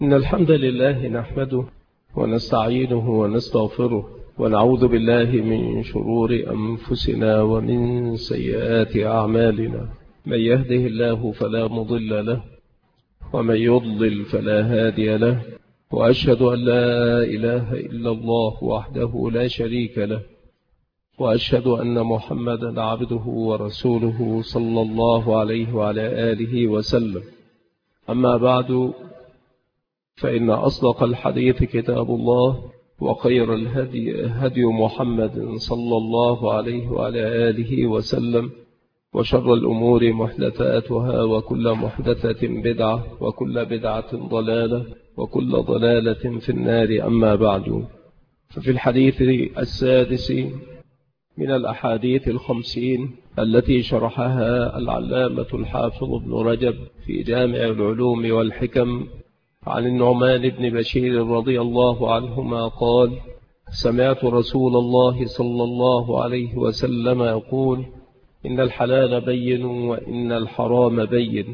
إن الحمد لله نحمده ونستعينه ونستغفره ونعوذ بالله من شرور أنفسنا ومن سيئات أعمالنا. من يهده الله فلا مضل له ومن يضلل فلا هادي له، وأشهد أن لا إله إلا الله وحده لا شريك له، وأشهد أن محمدا عبده ورسوله صلى الله عليه وعلى آله وسلم. أما بعد، فإن أصدق الحديث كتاب الله، وخير الهدي هدي محمد صلى الله عليه وعلى آله وسلم، وشر الأمور محدثاتها، وكل محدثة بدعة، وكل بدعة ضلالة، وكل ضلالة في النار. أما بعد، ففي الحديث السادس من الأحاديث 50 التي شرحها العلامة الحافظ ابن رجب في جامع العلوم والحكم عن النعمان بن بشير رضي الله عنهما قال: سمعت رسول الله صلى الله عليه وسلم يقول: إن الحلال بين وإن الحرام بين،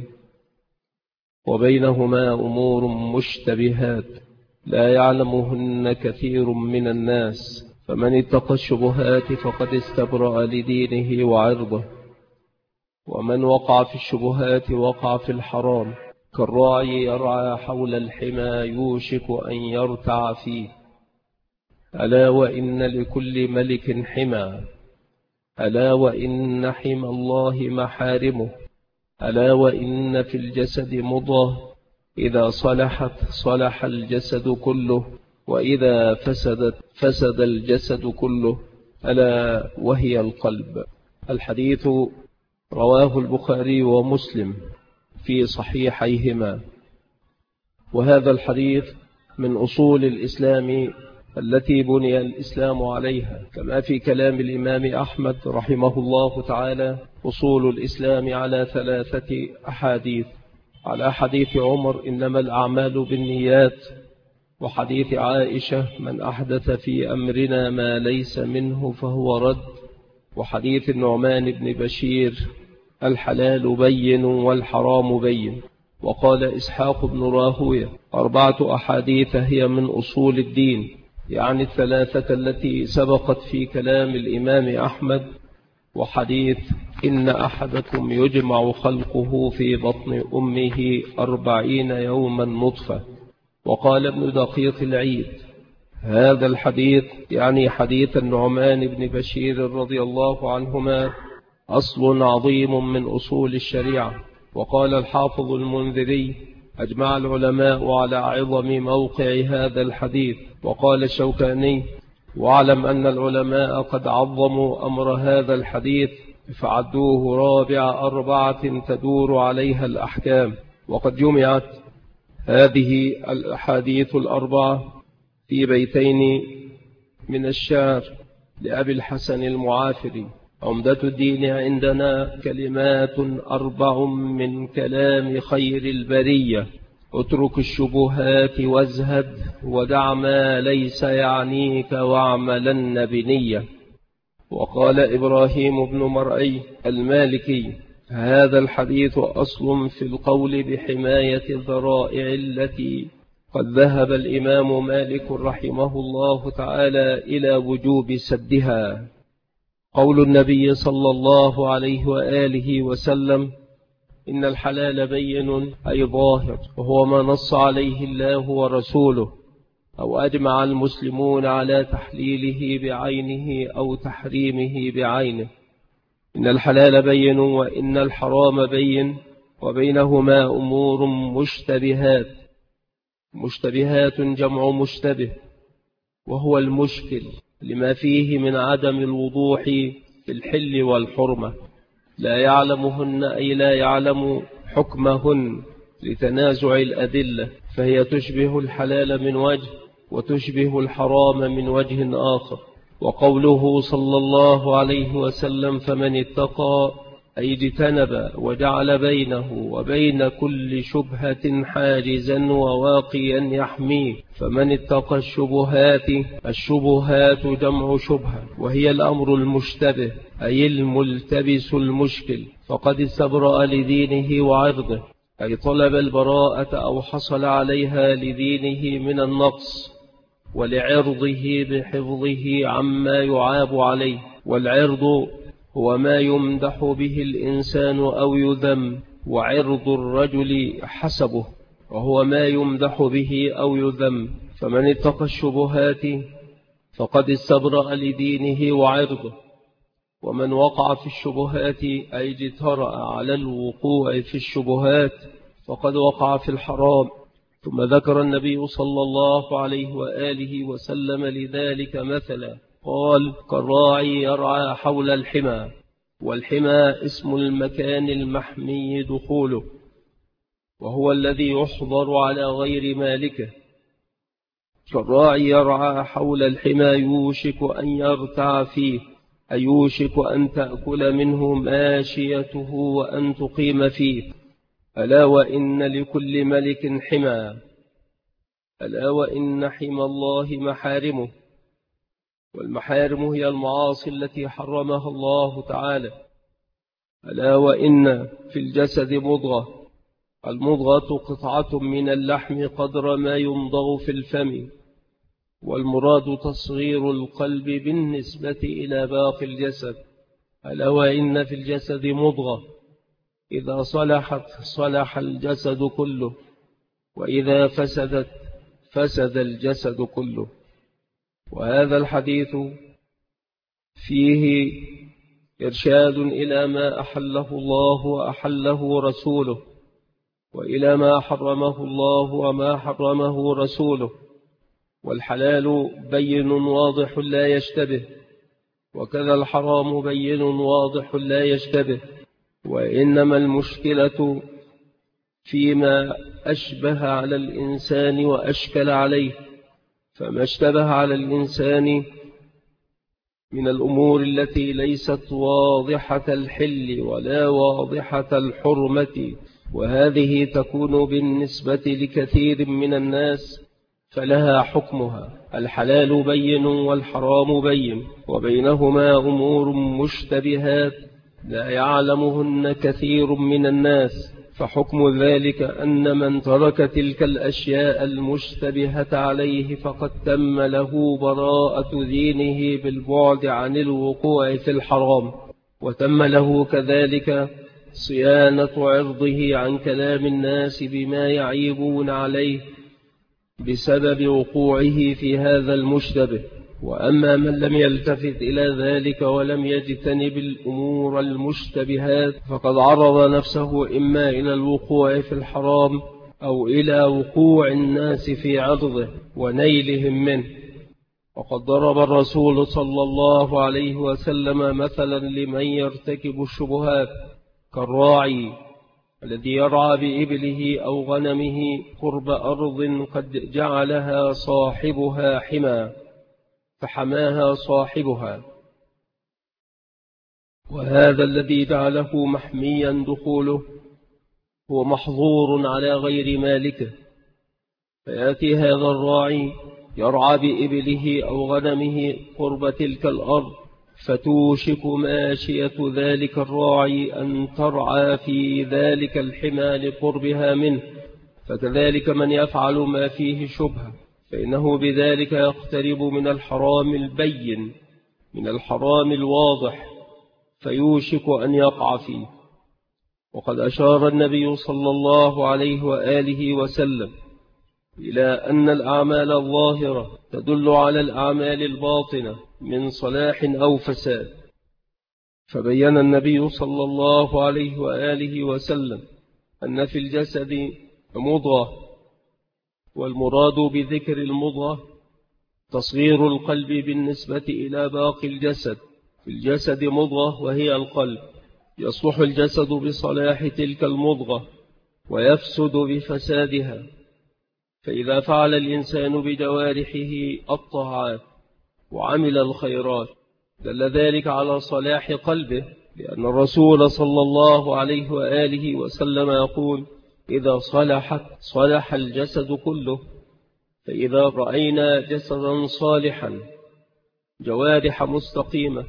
وبينهما أمور مشتبهات لا يعلمهن كثير من الناس، فمن اتقى الشبهات فقد استبرأ لدينه وعرضه، ومن وقع في الشبهات وقع في الحرام، كالراعي يرعى حول الحمى يوشك أن يرتع فيه. ألا وإن لكل ملك حمى، ألا وإن حمى الله محارمه، ألا وإن في الجسد مضغة إذا صلحت صلح الجسد كله، وإذا فسدت فسد الجسد كله، ألا وهي القلب. الحديث رواه البخاري ومسلم في صحيحيهما. وهذا الحديث من أصول الإسلام التي بني الإسلام عليها، كما في كلام الإمام أحمد رحمه الله تعالى: أصول الإسلام على 3 أحاديث، على حديث عمر: إنما الأعمال بالنيات، وحديث عائشة: من أحدث في أمرنا ما ليس منه فهو رد، وحديث النعمان بن بشير: الحلال بين والحرام بين. وقال إسحاق بن راهويه: 4 أحاديث هي من أصول الدين، يعني 3 التي سبقت في كلام الإمام أحمد، وحديث إن أحدكم يجمع خلقه في بطن أمه 40 يوما نطفة. وقال ابن دقيق العيد: هذا الحديث يعني حديث النعمان بن بشير رضي الله عنهما أصل عظيم من أصول الشريعة. وقال الحافظ المنذري: أجمع العلماء على عظم موقع هذا الحديث. وقال الشوكاني: واعلم أن العلماء قد عظموا أمر هذا الحديث فعدوه رابع 4 تدور عليها الأحكام. وقد جمعت هذه الأحاديث 4 في بيتين من الشعر لأبي الحسن المعافري: عمدة الدين عندنا كلمات 4 من كلام خير البرية، اترك الشبهات وازهد، ودع ما ليس يعنيك واعملن بنية. وقال إبراهيم بن مرعي المالكي: هذا الحديث أصل في القول بحماية الذرائع التي قد ذهب الإمام مالك رحمه الله تعالى إلى وجوب سدها. قول النبي صلى الله عليه وآله وسلم: إن الحلال بين، أي ظاهر، وهو ما نص عليه الله ورسوله، أو أجمع المسلمون على تحليله بعينه أو تحريمه بعينه. إن الحلال بين وإن الحرام بين، وبينهما أمور مشتبهات. مشتبهات جمع مشتبه، وهو المشكل لما فيه من عدم الوضوح في الحل والحرمة، لا يعلمهن أي لا يعلم حكمهن لتنازع الأدلة، فهي تشبه الحلال من وجه وتشبه الحرام من وجه آخر. وقوله صلى الله عليه وسلم: فمن اتقى، أي اجتنب وجعل بينه وبين كل شبهة حاجزا وواقيا يحميه. فمن اتقى الشبهات، الشبهات جمع شبهة، وهي الأمر المشتبه أي الملتبس المشكل، فقد استبرأ لدينه وعرضه. أي طلب البراءة أو حصل عليها لدينه من النقص ولعرضه بحفظه عما يعاب عليه. والعرض هو ما يمدح به الإنسان أو يذم، وعرض الرجل حسبه وهو ما يمدح به أو يذم. فمن اتقى الشبهات فقد استبرأ لدينه وعرضه، ومن وقع في الشبهات أي اجترأ على الوقوع في الشبهات فقد وقع في الحرام. ثم ذكر النبي صلى الله عليه وآله وسلم لذلك مثلا، قال: كالراعي يرعى حول الحمى، والحمى اسم المكان المحمي دخوله، وهو الذي يحضر على غير مالكه. كالراعي يرعى حول الحمى يوشك أن يرتع فيه، أي يوشك أن تأكل منه ماشيته وأن تقيم فيه. ألا وإن لكل ملك حمى، ألا وإن حمى الله محارمه، والمحارم هي المعاصي التي حرمها الله تعالى. ألا وإن في الجسد مضغة، المضغة قطعة من اللحم قدر ما يمضغ في الفم، والمراد تصغير القلب بالنسبة إلى باقي الجسد. ألا وإن في الجسد مضغة إذا صلحت صلح الجسد كله، وإذا فسدت فسد الجسد كله. وهذا الحديث فيه إرشاد إلى ما أحله الله وأحله رسوله، وإلى ما حرمه الله وما حرمه رسوله. والحلال بين واضح لا يشتبه، وكذا الحرام بين واضح لا يشتبه. وإنما المشكلة فيما أشبه على الإنسان وأشكل عليه. فما اشتبه على الإنسان من الأمور التي ليست واضحة الحل ولا واضحة الحرمة، وهذه تكون بالنسبة لكثير من الناس فلها حكمها. الحلال بين والحرام بين، وبينهما أمور مشتبهات لا يعلمهن كثير من الناس. فحكم ذلك أن من ترك تلك الأشياء المشتبهة عليه فقد تم له براءة دينه بالبعد عن الوقوع في الحرام، وتم له كذلك صيانة عرضه عن كلام الناس بما يعيبون عليه بسبب وقوعه في هذا المشتبه. وأما من لم يلتفت إلى ذلك ولم يجتنب الأمور المشتبهات فقد عرض نفسه إما إلى الوقوع في الحرام أو إلى وقوع الناس في عرضه ونيلهم منه. وقد ضرب الرسول صلى الله عليه وسلم مثلا لمن يرتكب الشبهات كالراعي الذي يرعى بإبله أو غنمه قرب أرض قد جعلها صاحبها حمى فحماها صاحبها، وهذا الذي جعله محميا دخوله هو محظور على غير مالكه. فيأتي هذا الراعي يرعى بإبله أو غنمه قرب تلك الأرض، فتوشك ماشية ذلك الراعي أن ترعى في ذلك الحمى لقربها منه. فكذلك من يفعل ما فيه شبهة فإنه بذلك يقترب من الحرام البين، من الحرام الواضح، فيوشك أن يقع فيه. وقد أشار النبي صلى الله عليه وآله وسلم إلى أن الأعمال الظاهرة تدل على الأعمال الباطنة من صلاح أو فساد. فبين النبي صلى الله عليه وآله وسلم أن في الجسد مضغة، والمراد بذكر المضغة تصغير القلب بالنسبة إلى باقي الجسد. في الجسد مضغة وهي القلب، يصلح الجسد بصلاح تلك المضغة ويفسد بفسادها. فإذا فعل الإنسان بجوارحه الطاعات وعمل الخيرات دل ذلك على صلاح قلبه، لأن الرسول صلى الله عليه وآله وسلم يقول: إذا صلحت صلح الجسد كله. فإذا رأينا جسدا صالحا، جوارح مستقيمة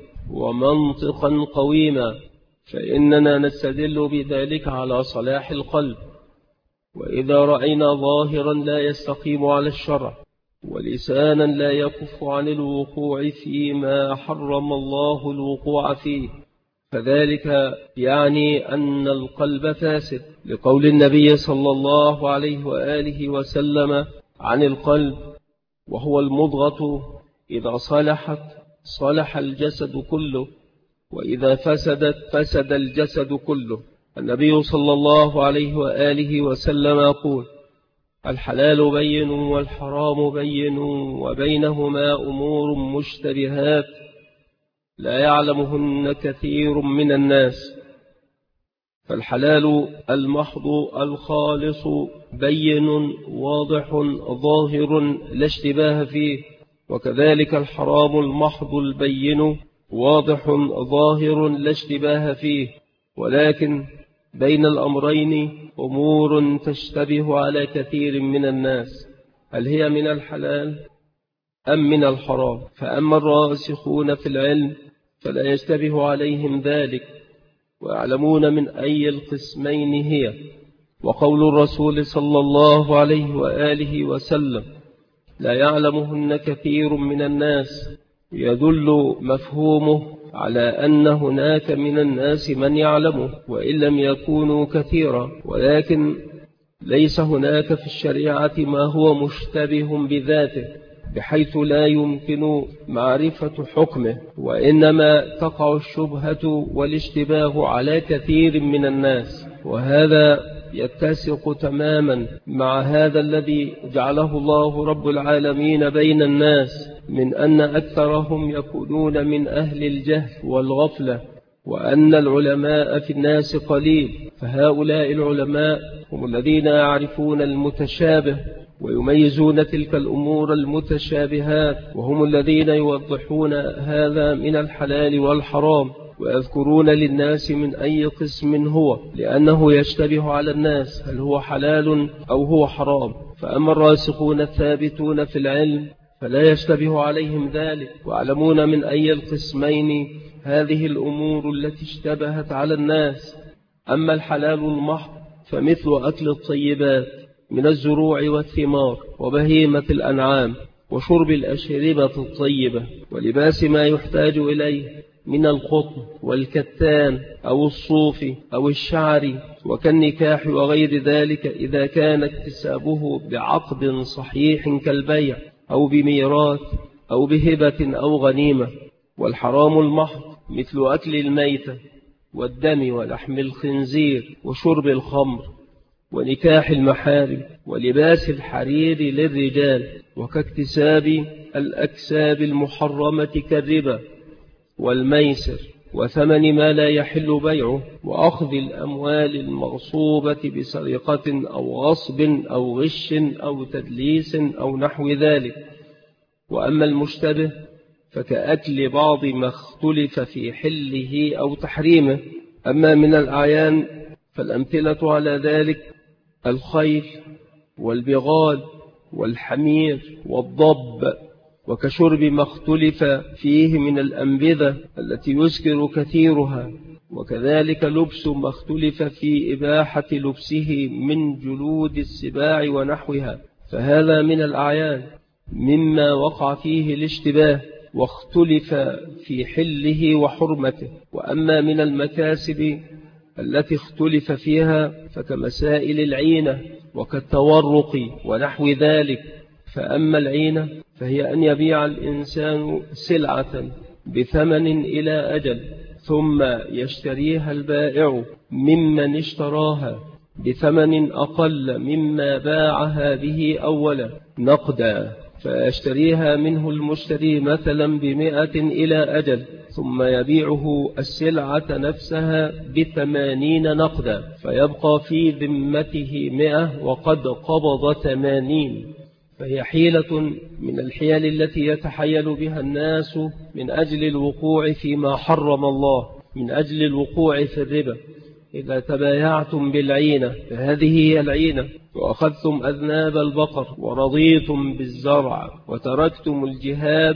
ومنطقا قويما، فإننا نستدل بذلك على صلاح القلب. وإذا رأينا ظاهرا لا يستقيم على الشرع ولسانا لا يكف عن الوقوع فيما حرم الله الوقوع فيه، فذلك يعني أن القلب فاسد، لقول النبي صلى الله عليه وآله وسلم عن القلب: وهو المضغة إذا صلحت صلح الجسد كله، وإذا فسدت فسد الجسد كله. النبي صلى الله عليه وآله وسلم يقول: الحلال بين والحرام بين وبينهما أمور مشتبهات لا يعلمهن كثير من الناس. فالحلال المحض الخالص بين واضح ظاهر لا اشتباه فيه، وكذلك الحرام المحض البين واضح ظاهر لا اشتباه فيه، ولكن بين الأمرين أمور تشتبه على كثير من الناس، هل هي من الحلال أم من الحرام؟ فأما الراسخون في العلم فلا يشتبه عليهم ذلك، ويعلمون من أي القسمين هي. وقول الرسول صلى الله عليه وآله وسلم: لا يعلمهن كثير من الناس، يدل مفهومه على أن هناك من الناس من يعلمه وإن لم يكونوا كثيرا، ولكن ليس هناك في الشريعة ما هو مشتبه بذاته بحيث لا يمكن معرفة حكمه، وإنما تقع الشبهة والاشتباه على كثير من الناس، وهذا يتسق تماما مع هذا الذي جعله الله رب العالمين بين الناس، من أن أكثرهم يكونون من أهل الجهل والغفلة، وأن العلماء في الناس قليل، فهؤلاء العلماء هم الذين يعرفون المتشابه ويميزون تلك الأمور المتشابهات، وهم الذين يوضحون هذا من الحلال والحرام، ويذكرون للناس من أي قسم هو، لأنه يشتبه على الناس هل هو حلال أو هو حرام. فأما الراسخون الثابتون في العلم فلا يشتبه عليهم ذلك، ويعلمون من أي القسمين هذه الأمور التي اشتبهت على الناس. أما الحلال المحض فمثل أكل الطيبات من الزروع والثمار وبهيمة الأنعام، وشرب الأشربة الطيبة، ولباس ما يحتاج إليه من القطن والكتان أو الصوف أو الشعر، وكالنكاح وغير ذلك إذا كان اكتسابه بعقد صحيح كالبيع أو بميراث أو بهبة أو غنيمة. والحرام المحض مثل أكل الميتة والدم ولحم الخنزير وشرب الخمر ونكاح المحارم ولباس الحرير للرجال، وكاكتساب الأكساب المحرمة كالربا والميسر وثمن ما لا يحل بيعه، وأخذ الأموال المغصوبة بسرقة أو غصب أو غش أو تدليس أو نحو ذلك. وأما المشتبه فكأكل بعض ما اختلف في حله أو تحريمه. أما من الأعيان فالأمثلة على ذلك الخيل والبغال والحمير والضب، وكشرب ما اختلف فيه من الأنبذة التي يسكر كثيرها، وكذلك لبس ما اختلف في إباحة لبسه من جلود السباع ونحوها، فهذا من الأعيان مما وقع فيه الاشتباه واختلف في حله وحرمته. وأما من المكاسب التي اختلف فيها فكمسائل العينة وكالتورق ونحو ذلك. فأما العينة فهي أن يبيع الإنسان سلعة بثمن إلى أجل ثم يشتريها البائع ممن اشتراها بثمن أقل مما باعها به أولا نقدا، فيشتريها منه المشتري مثلا ب100 إلى أجل، ثم يبيعه السلعة نفسها ب80 نقدا، فيبقى في ذمته 100 وقد قبض 80. فهي حيلة من الحيل التي يتحيل بها الناس من أجل الوقوع فيما حرم الله، من أجل الوقوع في الربا. إذا تبايعتم بالعينة فهذه هي العينة، وأخذتم أذناب البقر ورضيتم بالزرع وتركتم الجهاد،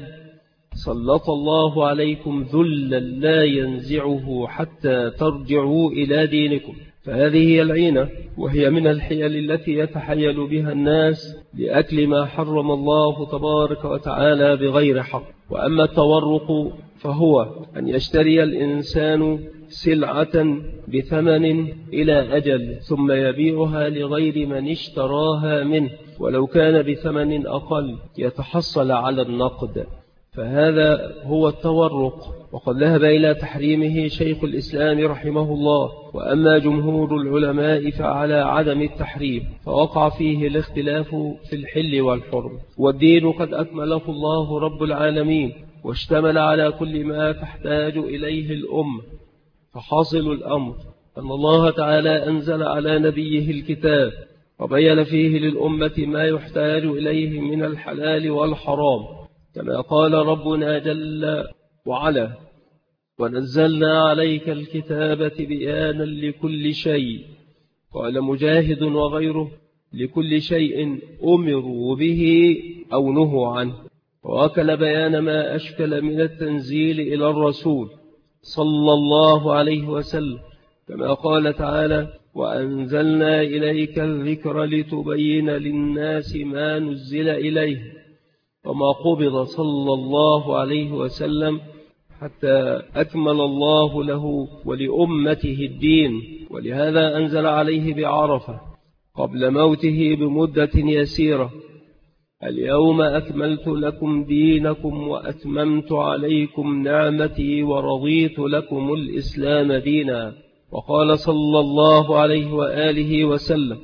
سلط الله عليكم ذلا لا ينزعه حتى ترجعوا إلى دينكم. فهذه هي العينة، وهي من الحيل التي يتحيل بها الناس لأكل ما حرم الله تبارك وتعالى بغير حق. وأما التورق فهو أن يشتري الإنسان سلعة بثمن إلى أجل ثم يبيعها لغير من اشتراها منه ولو كان بثمن أقل يتحصل على النقد، فهذا هو التورق. وقد ذهب إلى تحريمه شيخ الإسلام رحمه الله، وأما جمهور العلماء فعلى عدم التحريم، فوقع فيه الاختلاف في الحل والحرم. والدين قد أكمله الله رب العالمين واشتمل على كل ما تحتاج إليه الأمة. فحاصل الأمر أن الله تعالى أنزل على نبيه الكتاب وبين فيه للأمة ما يحتاج إليه من الحلال والحرام، كما قال ربنا جل وعلا: ونزلنا عليك الكتاب بيانا لكل شيء. قال مجاهد وغيره: لكل شيء أمروا به أو نهوا عنه. وأكل بيان ما أشكل من التنزيل إلى الرسول صلى الله عليه وسلم، كما قال تعالى: وأنزلنا إليك الذكر لتبين للناس ما نزل إليه. وما قبض صلى الله عليه وسلم حتى أكمل الله له ولأمته الدين، ولهذا أنزل عليه بعرفة قبل موته بمدة يسيرة: اليوم أكملت لكم دينكم وأتممت عليكم نعمتي ورضيت لكم الإسلام دينا. وقال صلى الله عليه وآله وسلم: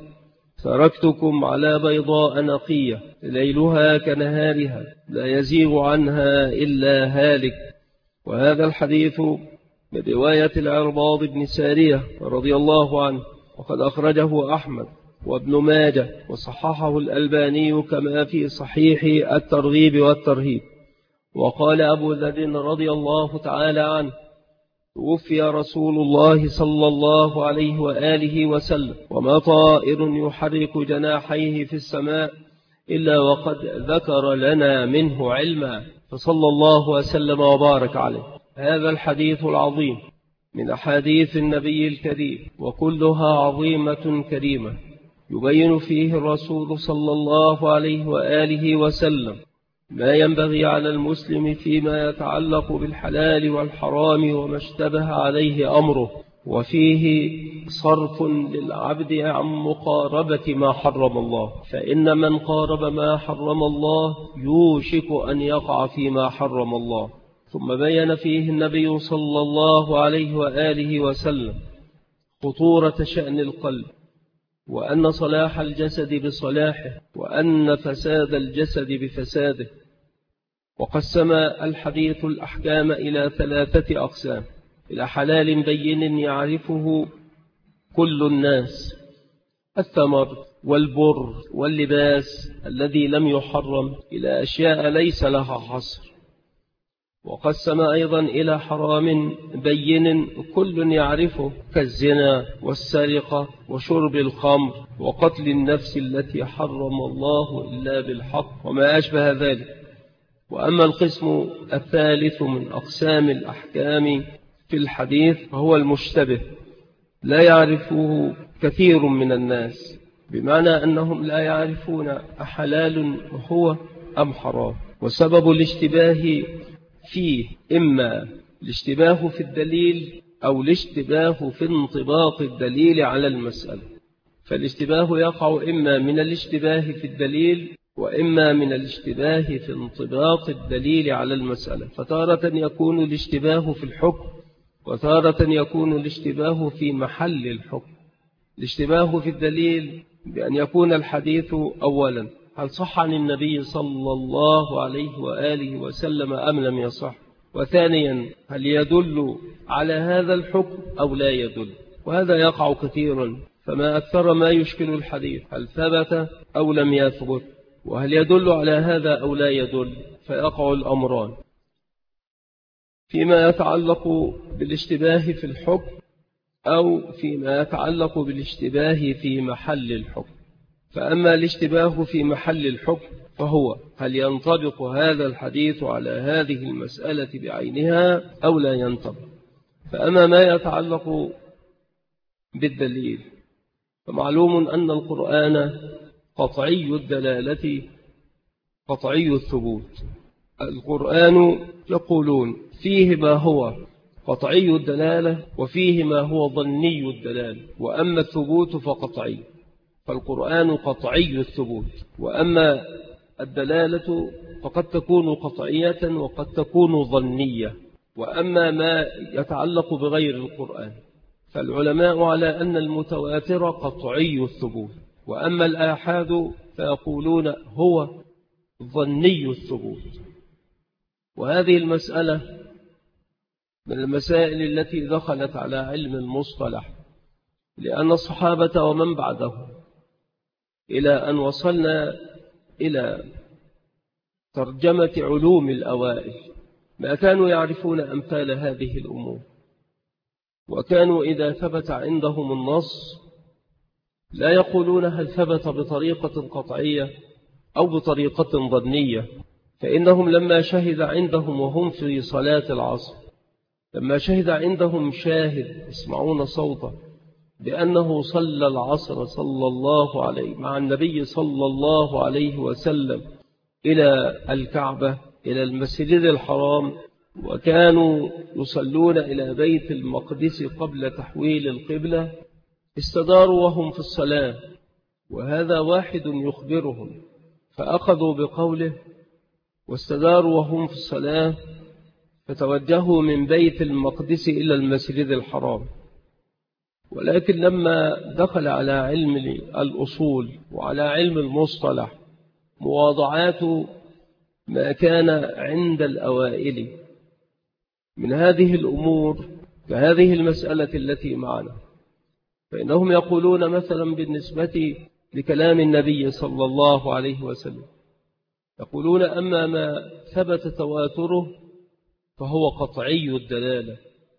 تركتكم على بيضاء نقية ليلها كنهارها لا يزيغ عنها إلا هالك. وهذا الحديث من رواية العرباض بن سارية رضي الله عنه، وقد أخرجه أحمد وابن ماجه وصححه الألباني كما في صحيح الترغيب والترهيب. وقال أبو ذر رضي الله تعالى عنه: توفي رسول الله صلى الله عليه وآله وسلم وما طائر يحرك جناحيه في السماء إلا وقد ذكر لنا منه علما، فصلى الله وسلم وبارك عليه. هذا الحديث العظيم من أحاديث النبي الكريم، وكلها عظيمة كريمة، يبين فيه الرسول صلى الله عليه وآله وسلم ما ينبغي على المسلم فيما يتعلق بالحلال والحرام وما اشتبه عليه أمره، وفيه صرف للعبد عن مقاربة ما حرم الله، فإن من قارب ما حرم الله يوشك أن يقع فيما حرم الله. ثم بين فيه النبي صلى الله عليه وآله وسلم خطورة شأن القلب، وأن صلاح الجسد بصلاحه، وأن فساد الجسد بفساده. وقسم الحديث الأحكام إلى 3 أقسام: إلى حلال بين يعرفه كل الناس، الثمر والبر واللباس الذي لم يحرم، إلى أشياء ليس لها حصر. وقسم أيضا إلى حرام بين كل يعرفه، كالزنا والسرقة وشرب الخمر وقتل النفس التي حرم الله إلا بالحق وما أشبه ذلك. وأما القسم الثالث من أقسام الأحكام في الحديث فهو المشتبه، لا يعرفه كثير من الناس، بمعنى أنهم لا يعرفون أحلال هو أم حرام. وسبب الاشتباه فيه إما الاشتباه في الدليل أو الاشتباه في انطباق الدليل على المسألة. فالاشتباه يقع إما من الاشتباه في الدليل وإما من الاشتباه في انطباق الدليل على المسألة. فتارة يكون الاشتباه في الحكم، وتارة يكون الاشتباه في محل الحكم. الاشتباه في الدليل بأن يكون الحديث أولا هل صح عن النبي صلى الله عليه وآله وسلم أم لم يصح، وثانيا هل يدل على هذا الحكم أو لا يدل. وهذا يقع كثيرا، فما أكثر ما يشكل الحديث هل ثبت أو لم يثبت، وهل يدل على هذا أو لا يدل، فيقع الأمران فيما يتعلق بالاشتباه في الحكم أو فيما يتعلق بالاشتباه في محل الحكم. فأما الاشتباه في محل الحكم فهو هل ينطبق هذا الحديث على هذه المسألة بعينها أو لا ينطبق. فأما ما يتعلق بالدليل. فمعلوم أن القرآن قطعي الدلالة قطعي الثبوت. القرآن يقولون فيه ما هو قطعي الدلالة وفيه ما هو ظني الدلالة، وأما الثبوت فقطعي. فالقرآن قطعي الثبوت، وأما الدلالة فقد تكون قطعية وقد تكون ظنية. وأما ما يتعلق بغير القرآن فالعلماء على أن المتواتر قطعي الثبوت، وأما الآحاد فيقولون هو ظني الثبوت. وهذه المسألة من المسائل التي دخلت على علم المصطلح، لأن الصحابة ومن بعده إلى أن وصلنا إلى ترجمة علوم الأوائل ما كانوا يعرفون أمثال هذه الأمور، وكانوا إذا ثبت عندهم النص لا يقولون هل ثبت بطريقة قطعية أو بطريقة ظنية. فإنهم لما شهد عندهم وهم في صلاة العصر، لما شهد عندهم شاهد يسمعون صوته بأنه صلى العصر صلى الله عليه مع النبي صلى الله عليه وسلم إلى الكعبة إلى المسجد الحرام، وكانوا يصلون إلى بيت المقدس قبل تحويل القبلة، استداروا وهم في الصلاة وهذا واحد يخبرهم، فأخذوا بقوله واستداروا وهم في الصلاة فتوجهوا من بيت المقدس إلى المسجد الحرام. ولكن لما دخل على علم الأصول وعلى علم المصطلح مواضعات ما كان عند الأوائل من هذه الأمور كهذه المسألة التي معنا، فإنهم يقولون مثلا بالنسبة لكلام النبي صلى الله عليه وسلم، يقولون أما ما ثبت تواتره فهو قطعي الدلالة،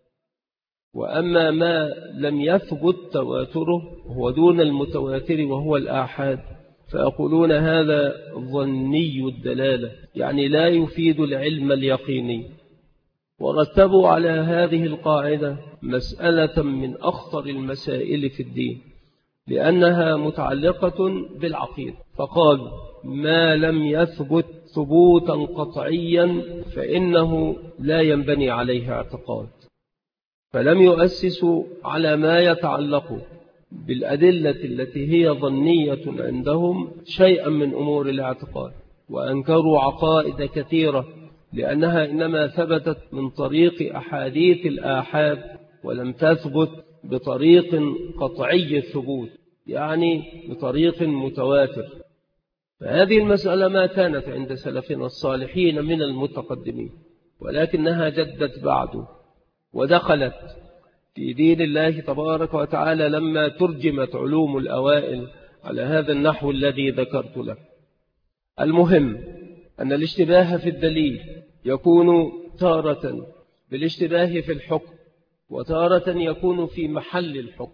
وأما ما لم يثبت تواتره هو دون المتواتر وهو الآحاد، فيقولون هذا ظني الدلالة، يعني لا يفيد العلم اليقيني. ورتبوا على هذه القاعدة مسألة من أخطر المسائل في الدين، لأنها متعلقة بالعقيدة، فقالوا ما لم يثبت ثبوتا قطعيا فإنه لا ينبني عليه اعتقاد. فلم يؤسسوا على ما يتعلق بالأدلة التي هي ظنية عندهم شيئا من أمور الاعتقاد، وأنكروا عقائد كثيرة لأنها إنما ثبتت من طريق أحاديث الآحاد ولم تثبت بطريق قطعي الثبوت، يعني بطريق متواتر. فهذه المسألة ما كانت عند سلفنا الصالحين من المتقدمين، ولكنها جدت بعد ودخلت في دين الله تبارك وتعالى لما ترجمت علوم الأوائل على هذا النحو الذي ذكرت لك. المهم أن الاشتباه في الدليل يكون تارة بالاشتباه في الحكم، وتارة يكون في محل الحكم،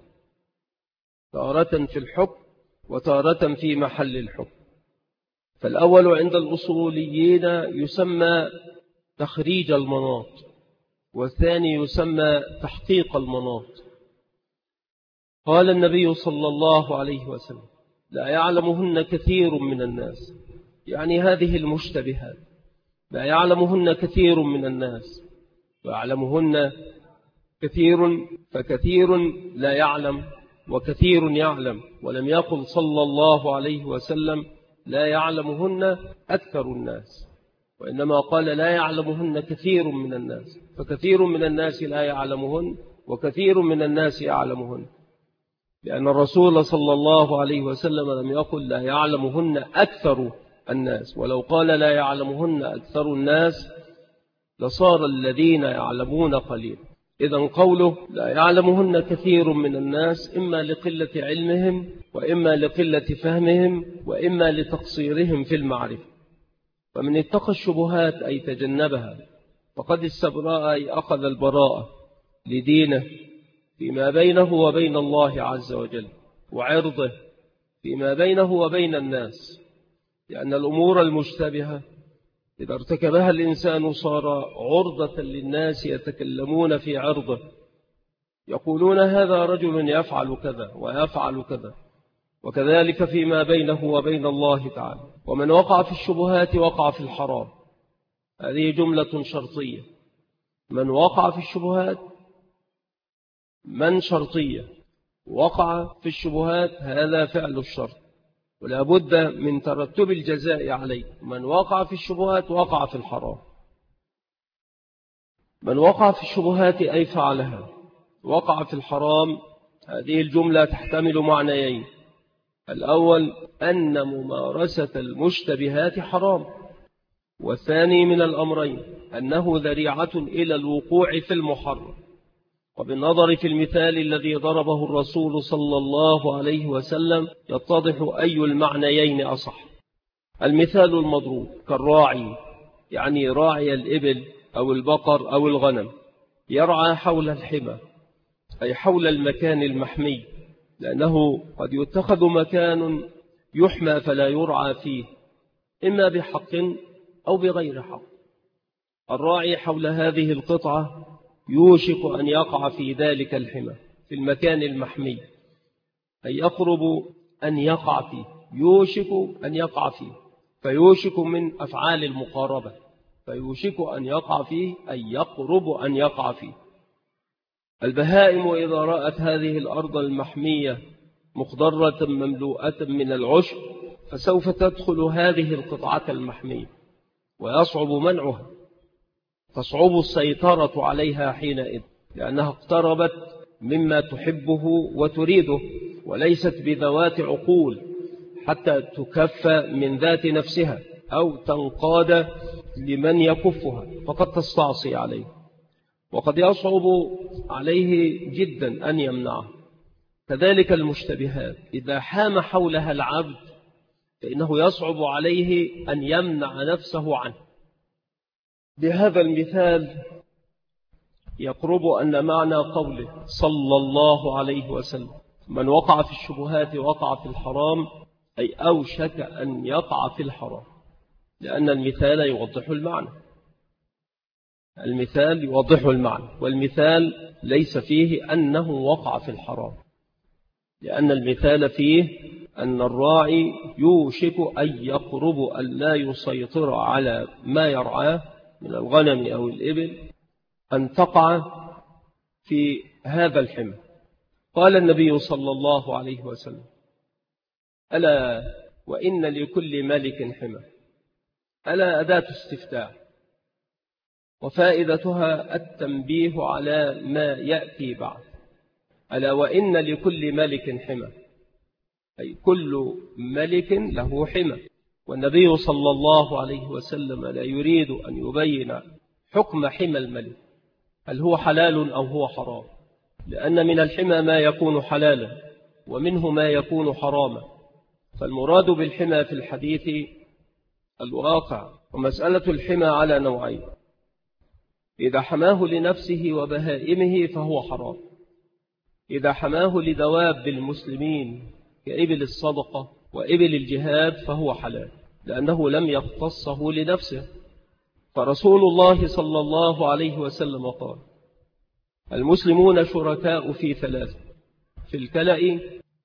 تارة في الحكم وتارة في محل الحكم. فالأول عند الأصوليين يسمى تخريج المناط، والثاني يسمى تحقيق المناط. قال النبي صلى الله عليه وسلم لا يعلمهن كثير من الناس، يعني هذه المشتبهات لا يعلمهن كثير من الناس، ويعلمهن كثير، فكثير لا يعلم وكثير يعلم، ولم يقل صلى الله عليه وسلم لا يعلمهن أكثر الناس، وإنما قال لا يعلمهن كثير من الناس، فكثير من الناس لا يعلمهن وكثير من الناس يعلمهن، لأن الرسول صلى الله عليه وسلم لم يقل لا يعلمهن أكثر الناس، ولو قال لا يعلمهن أكثر الناس لصار الذين يعلمون قليل. إذن قوله لا يعلمهن كثير من الناس إما لقلة علمهم وإما لقلة فهمهم وإما لتقصيرهم في المعرفة. فمن اتقى الشبهات أي تجنبها فقد استبرأ أي أخذ البراءة لدينه فيما بينه وبين الله عز وجل، وعرضه فيما بينه وبين الناس، لأن الأمور المشتبهة إذا ارتكبها الإنسان صار عرضة للناس يتكلمون في عرضه، يقولون هذا رجل يفعل كذا ويفعل كذا، وكذلك فيما بينه وبين الله تعالى. ومن وقع في الشبهات وقع في الحرام. هذه جملة شرطية. من وقع في الشبهات، من شرطية، وقع في الشبهات، هذا فعل الشرط ولا بد من ترتب الجزاء عليه. من وقع في الشبهات وقع في الحرام. من وقع في الشبهات أي فعلها، وقع في الحرام. هذه الجملة تحتمل معنيين: الأول أن ممارسة المشتبهات حرام، والثاني من الأمرين أنه ذريعة إلى الوقوع في المحرم. وبالنظر في المثال الذي ضربه الرسول صلى الله عليه وسلم يتضح أي المعنيين أصح. المثال المضروب كالراعي، يعني راعي الإبل أو البقر أو الغنم، يرعى حول الحمى أي حول المكان المحمي، لأنه قد يتخذ مكان يحمى فلا يرعى فيه، إما بحق أو بغير حق. الراعي حول هذه القطعة يوشك أن يقع في ذلك الحمى في المكان المحمي، أي يقرب أن يقع فيه، يوشك أن يقع فيه، فيوشك من أفعال المقاربة، فيوشك أن يقع فيه أي يقرب أن يقع فيه. البهائم إذا رأت هذه الأرض المحمية مخضرة مملوءة من العشب فسوف تدخل هذه القطعة المحمية ويصعب منعها، تصعب السيطرة عليها حينئذ، لأنها اقتربت مما تحبه وتريده، وليست بذوات عقول حتى تكف من ذات نفسها أو تنقاد لمن يكفها، فقد تستعصي عليه، وقد يصعب عليه جدا أن يمنعه. كذلك المشتبهات إذا حام حولها العبد فإنه يصعب عليه أن يمنع نفسه عنه. بهذا المثال يقرب أن معنى قوله صلى الله عليه وسلم من وقع في الشبهات وقع في الحرام، أي أوشك أن يقع في الحرام، لأن المثال يوضح المعنى. المثال يوضح المعنى، والمثال ليس فيه أنه وقع في الحرام، لأن المثال فيه أن الراعي يوشك أن يقرب أن لا يسيطر على ما يرعاه من الغنم أو الإبل أن تقع في هذا الحمى. قال النبي صلى الله عليه وسلم ألا وإن لكل ملك حمى. ألا أداة استفتاح، وفائدتها التنبيه على ما يأتي بعد. ألا وإن لكل ملك حمى، أي كل ملك له حمى، والنبي صلى الله عليه وسلم لا يريد أن يبين حكم حمى الملك، هل هو حلال أو هو حرام، لأن من الحمى ما يكون حلالا ومنه ما يكون حراما. فالمراد بالحمى في الحديث الواقع. ومسألة الحمى على نوعين: إذا حماه لنفسه وبهائمه فهو حرام، إذا حماه لدواب المسلمين كإبل الصدقة وإبل الجهاد فهو حلال، لأنه لم يختصه لنفسه. فرسول الله صلى الله عليه وسلم قال المسلمون شركاء في ثلاث: في الكلأ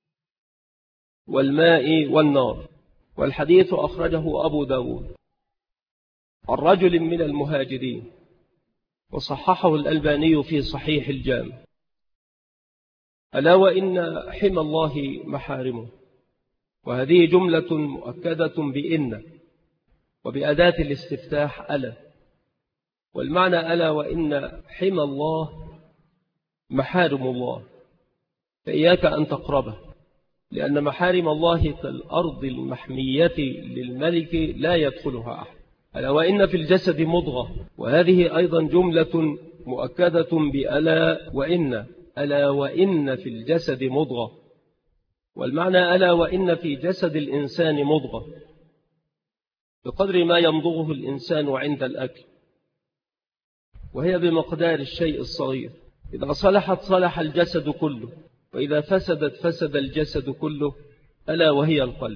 والماء والنار. والحديث أخرجه أبو داود عن رجل من المهاجرين، وصححه الألباني في صحيح الجامع. ألا وإن حمى الله محارمه. وهذه جملة مؤكدة بإن وبأداة الاستفتاح ألا، والمعنى ألا وإن حمى الله محارم الله، فإياك أن تقربه، لأن محارم الله كالأرض المحمية للملك لا يدخلها أحد. ألا وإن في الجسد مضغة، وهذه أيضا جملة مؤكدة بألا وإن. ألا وإن في الجسد مضغة، والمعنى ألا وإن في جسد الإنسان مضغة بقدر ما يمضغه الإنسان عند الأكل، وهي بمقدار الشيء الصغير. إذا صلحت صلح الجسد كله، وإذا فسدت فسد الجسد كله، ألا وهي القلب.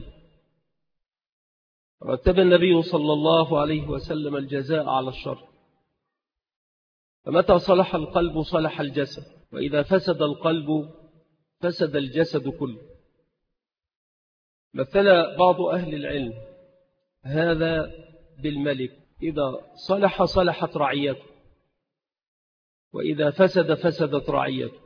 رتب النبي صلى الله عليه وسلم الجزاء على الشر، فمتى صلح القلب صلح الجسد، وإذا فسد القلب فسد الجسد كله. مثل بعض أهل العلم هذا بالملك، إذا صلح صلحت رعيته، وإذا فسد فسدت رعيته.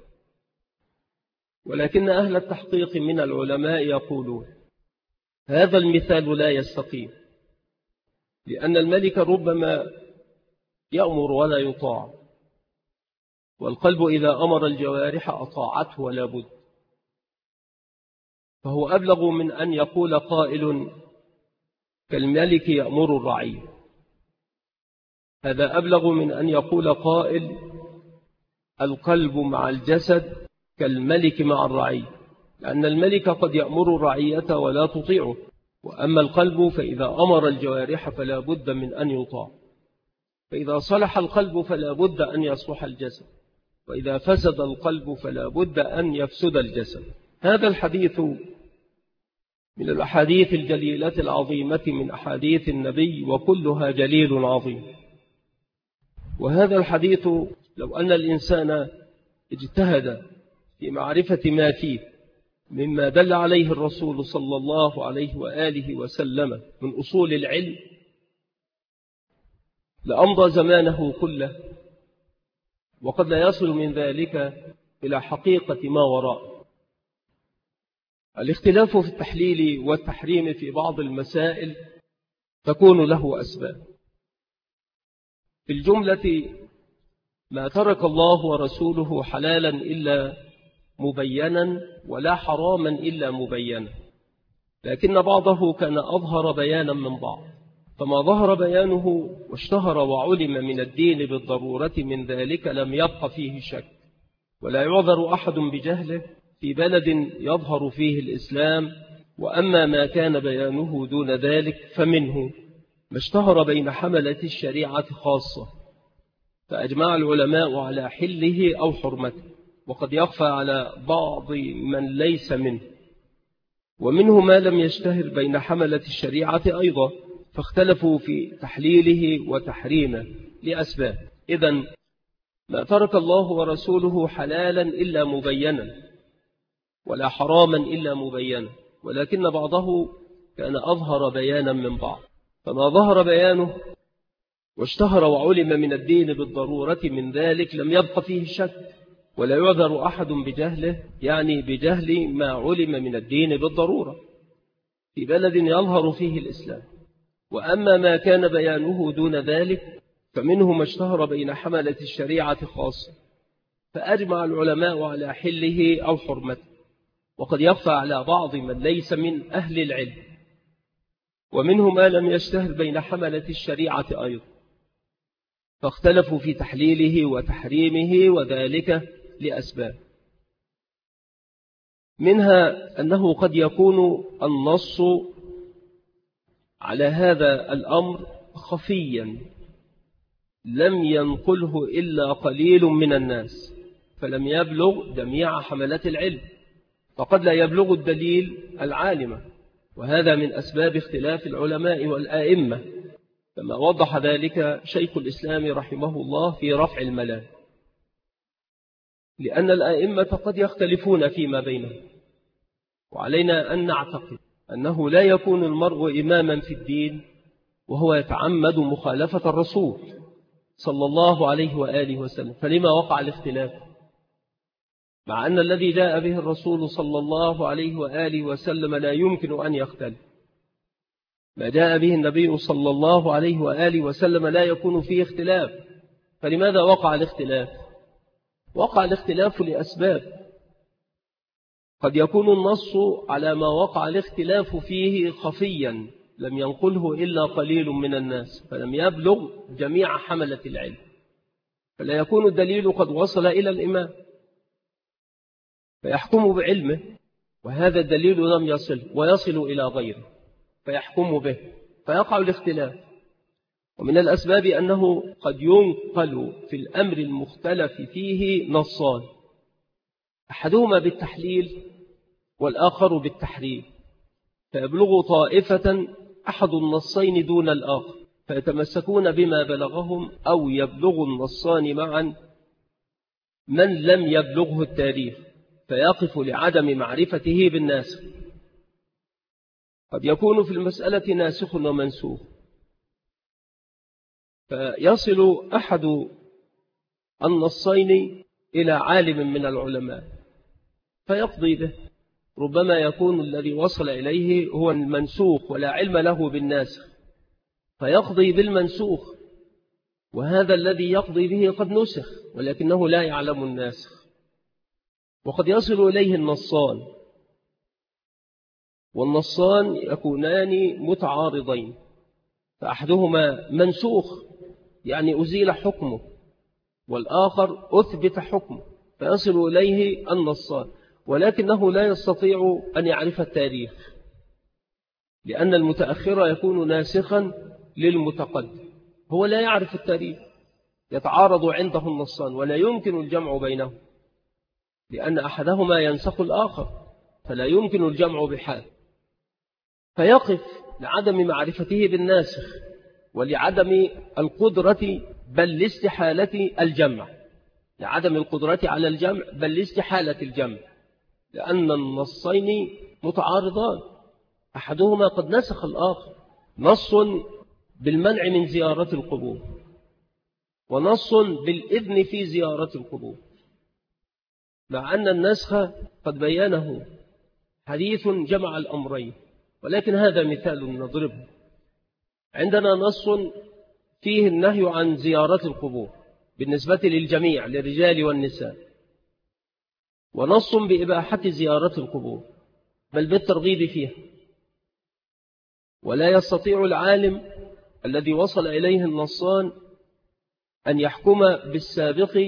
ولكن أهل التحقيق من العلماء يقولون هذا المثال لا يستقيم، لأن الملك ربما يأمر ولا يطاع، والقلب إذا أمر الجوارح أطاعته ولا بد. فهو أبلغ من أن يقول قائل كالملك يأمر الرعية، هذا أبلغ من أن يقول قائل القلب مع الجسد كالملك مع الرعية، لأن الملك قد يأمر الرعية ولا تطيعه، وأما القلب فإذا أمر الجوارح فلا بد من أن يطاع. فإذا صلح القلب فلا بد أن يصلح الجسد، وإذا فسد القلب فلا بد أن يفسد الجسد. هذا الحديث من الأحاديث الجليلة العظيمة من أحاديث النبي، وكلها جليل عظيم. وهذا الحديث لو أن الإنسان اجتهد في معرفة ما فيه مما دل عليه الرسول صلى الله عليه وآله وسلم من أصول العلم لأمضى زمانه كله، وقد لا يصل من ذلك إلى حقيقة ما وراء. الاختلاف في التحليل والتحريم في بعض المسائل تكون له أسباب. في الجملة ما ترك الله ورسوله حلالا إلا مبينا، ولا حراما إلا مبينا، لكن بعضه كان أظهر بيانا من بعض، فما ظهر بيانه واشتهر وعلم من الدين بالضرورة من ذلك لم يبق فيه شك، ولا يعذر أحد بجهله في بلد يظهر فيه الإسلام. وأما ما كان بيانه دون ذلك فمنه ما اشتهر بين حملة الشريعة خاصة، فأجمع العلماء على حله أو حرمته، وقد يخفى على بعض من ليس منه. ومنه ما لم يشتهر بين حملة الشريعة أيضا، فاختلفوا في تحليله وتحريمه لأسباب. إذن ما ترك الله ورسوله حلالا إلا مبينا، ولا حراما إلا مبينا، ولكن بعضه كان أظهر بيانا من بعض، فما ظهر بيانه واشتهر وعلم من الدين بالضرورة من ذلك لم يبق فيه شك، ولا يعذر أحد بجهله، يعني بجهل ما علم من الدين بالضرورة في بلد يظهر فيه الإسلام. وأما ما كان بيانه دون ذلك فمنه ما اشتهر بين حملة الشريعة خاصة، فأجمع العلماء على حله أو حرمته، وقد يخفى على بعض من ليس من أهل العلم. ومنه ما لم يشتهر بين حملة الشريعة أيضا، فاختلفوا في تحليله وتحريمه، وذلك لأسباب، منها أنه قد يكون النص على هذا الأمر خفيا لم ينقله إلا قليل من الناس، فلم يبلغ جميع حملات العلم، فقد لا يبلغ الدليل العالمة، وهذا من أسباب اختلاف العلماء والآئمة، كما وضح ذلك شيخ الإسلام رحمه الله في رفع الملام، لأن الآئمة قد يختلفون فيما بينهم. وعلينا أن نعتقد أنه لا يكون المرء إماما في الدين وهو يتعمد مخالفة الرسول صلى الله عليه وآله وسلم. فلما وقع الاختلاف مع أن الذي جاء به الرسول صلى الله عليه وآله وسلم لا يمكن أن يختلف؟ ما جاء به النبي صلى الله عليه وآله وسلم لا يكون فيه اختلاف، فلماذا وقع الاختلاف؟ وقع الاختلاف لأسباب. قد يكون النص على ما وقع الاختلاف فيه خفيا لم ينقله إلا قليل من الناس، فلم يبلغ جميع حملة العلم، فلا يكون الدليل قد وصل إلى الإمام فيحكم بعلمه، وهذا الدليل لم يصل ويصل إلى غيره فيحكم به، فيقع الاختلاف. ومن الأسباب أنه قد ينقل في الأمر المختلف فيه نصان، أحدهما بالتحليل والآخر بالتحريم، فيبلغ طائفة أحد النصين دون الآخر فيتمسكون بما بلغهم، أو يبلغ النصان معا من لم يبلغه التاريخ فيقف لعدم معرفته بالناسخ. قد يكون في المسألة ناسخ ومنسوخ، فيصل أحد النصين إلى عالم من العلماء فيقضي به. ربما يكون الذي وصل إليه هو المنسوخ ولا علم له بالناسخ، فيقضي بالمنسوخ، وهذا الذي يقضي به قد نسخ ولكنه لا يعلم الناسخ. وقد يصل إليه النصان، والنصان يكونان متعارضين، فأحدهما منسوخ يعني أزيل حكمه، والآخر أثبت حكمه، فيصل إليه النصان، ولكنه لا يستطيع أن يعرف التاريخ، لأن المتأخر يكون ناسخا للمتقدم، هو لا يعرف التاريخ، يتعارض عنده النصان ولا يمكن الجمع بينهم، لأن أحدهما ينسخ الآخر، فلا يمكن الجمع بحال، فيقف لعدم معرفته بالناسخ ولعدم القدرة بل لاستحالة الجمع، لعدم القدرة على الجمع بل لاستحالة الجمع، لأن النصين متعارضان، أحدهما قد نسخ الآخر، نص بالمنع من زيارة القبور ونص بالإذن في زيارة القبور، مع أن النسخ قد بيانه حديث جمع الأمرين، ولكن هذا مثال نضربه. عندنا نص فيه النهي عن زيارة القبور بالنسبة للجميع للرجال والنساء، ونص بإباحة زيارة القبور بل بالترغيب فيها، ولا يستطيع العالم الذي وصل إليه النصان أن يحكم بالسابق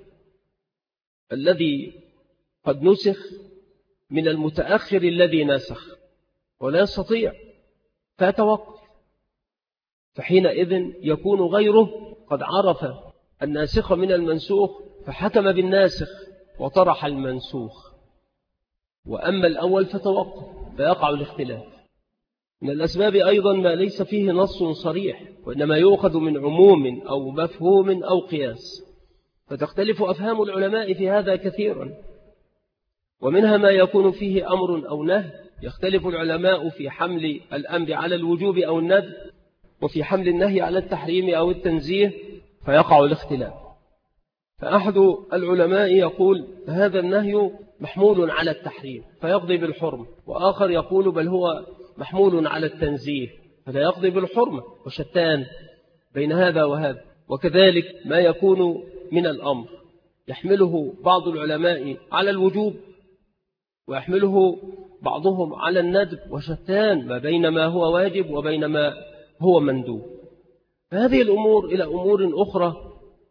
الذي قد نسخ من المتأخر الذي نسخ، ولا يستطيع، فيتوقف، فحينئذ يكون غيره قد عرف الناسخ من المنسوخ فحكم بالناسخ وطرح المنسوخ، وأما الأول فتوقف فيقع الاختلاف. من الأسباب أيضا ما ليس فيه نص صريح، وإنما يؤخذ من عموم أو مفهوم أو قياس، فتختلف أفهام العلماء في هذا كثيرا، ومنها ما يكون فيه أمر أو نهي، يختلف العلماء في حمل الأمر على الوجوب أو الندب، وفي حمل النهي على التحريم أو التنزيه، فيقع الاختلاف. فأحد العلماء يقول هذا النهي محمول على التحريم فيقضي بالحرمة، وآخر يقول بل هو محمول على التنزيه فلا يقضي بالحرمة، وشتان بين هذا وهذا. وكذلك ما يكون من الأمر يحمله بعض العلماء على الوجوب ويحمله بعضهم على الندب، وشتان ما بين ما هو واجب وبين ما هو مندوب. فهذه الأمور إلى أمور أخرى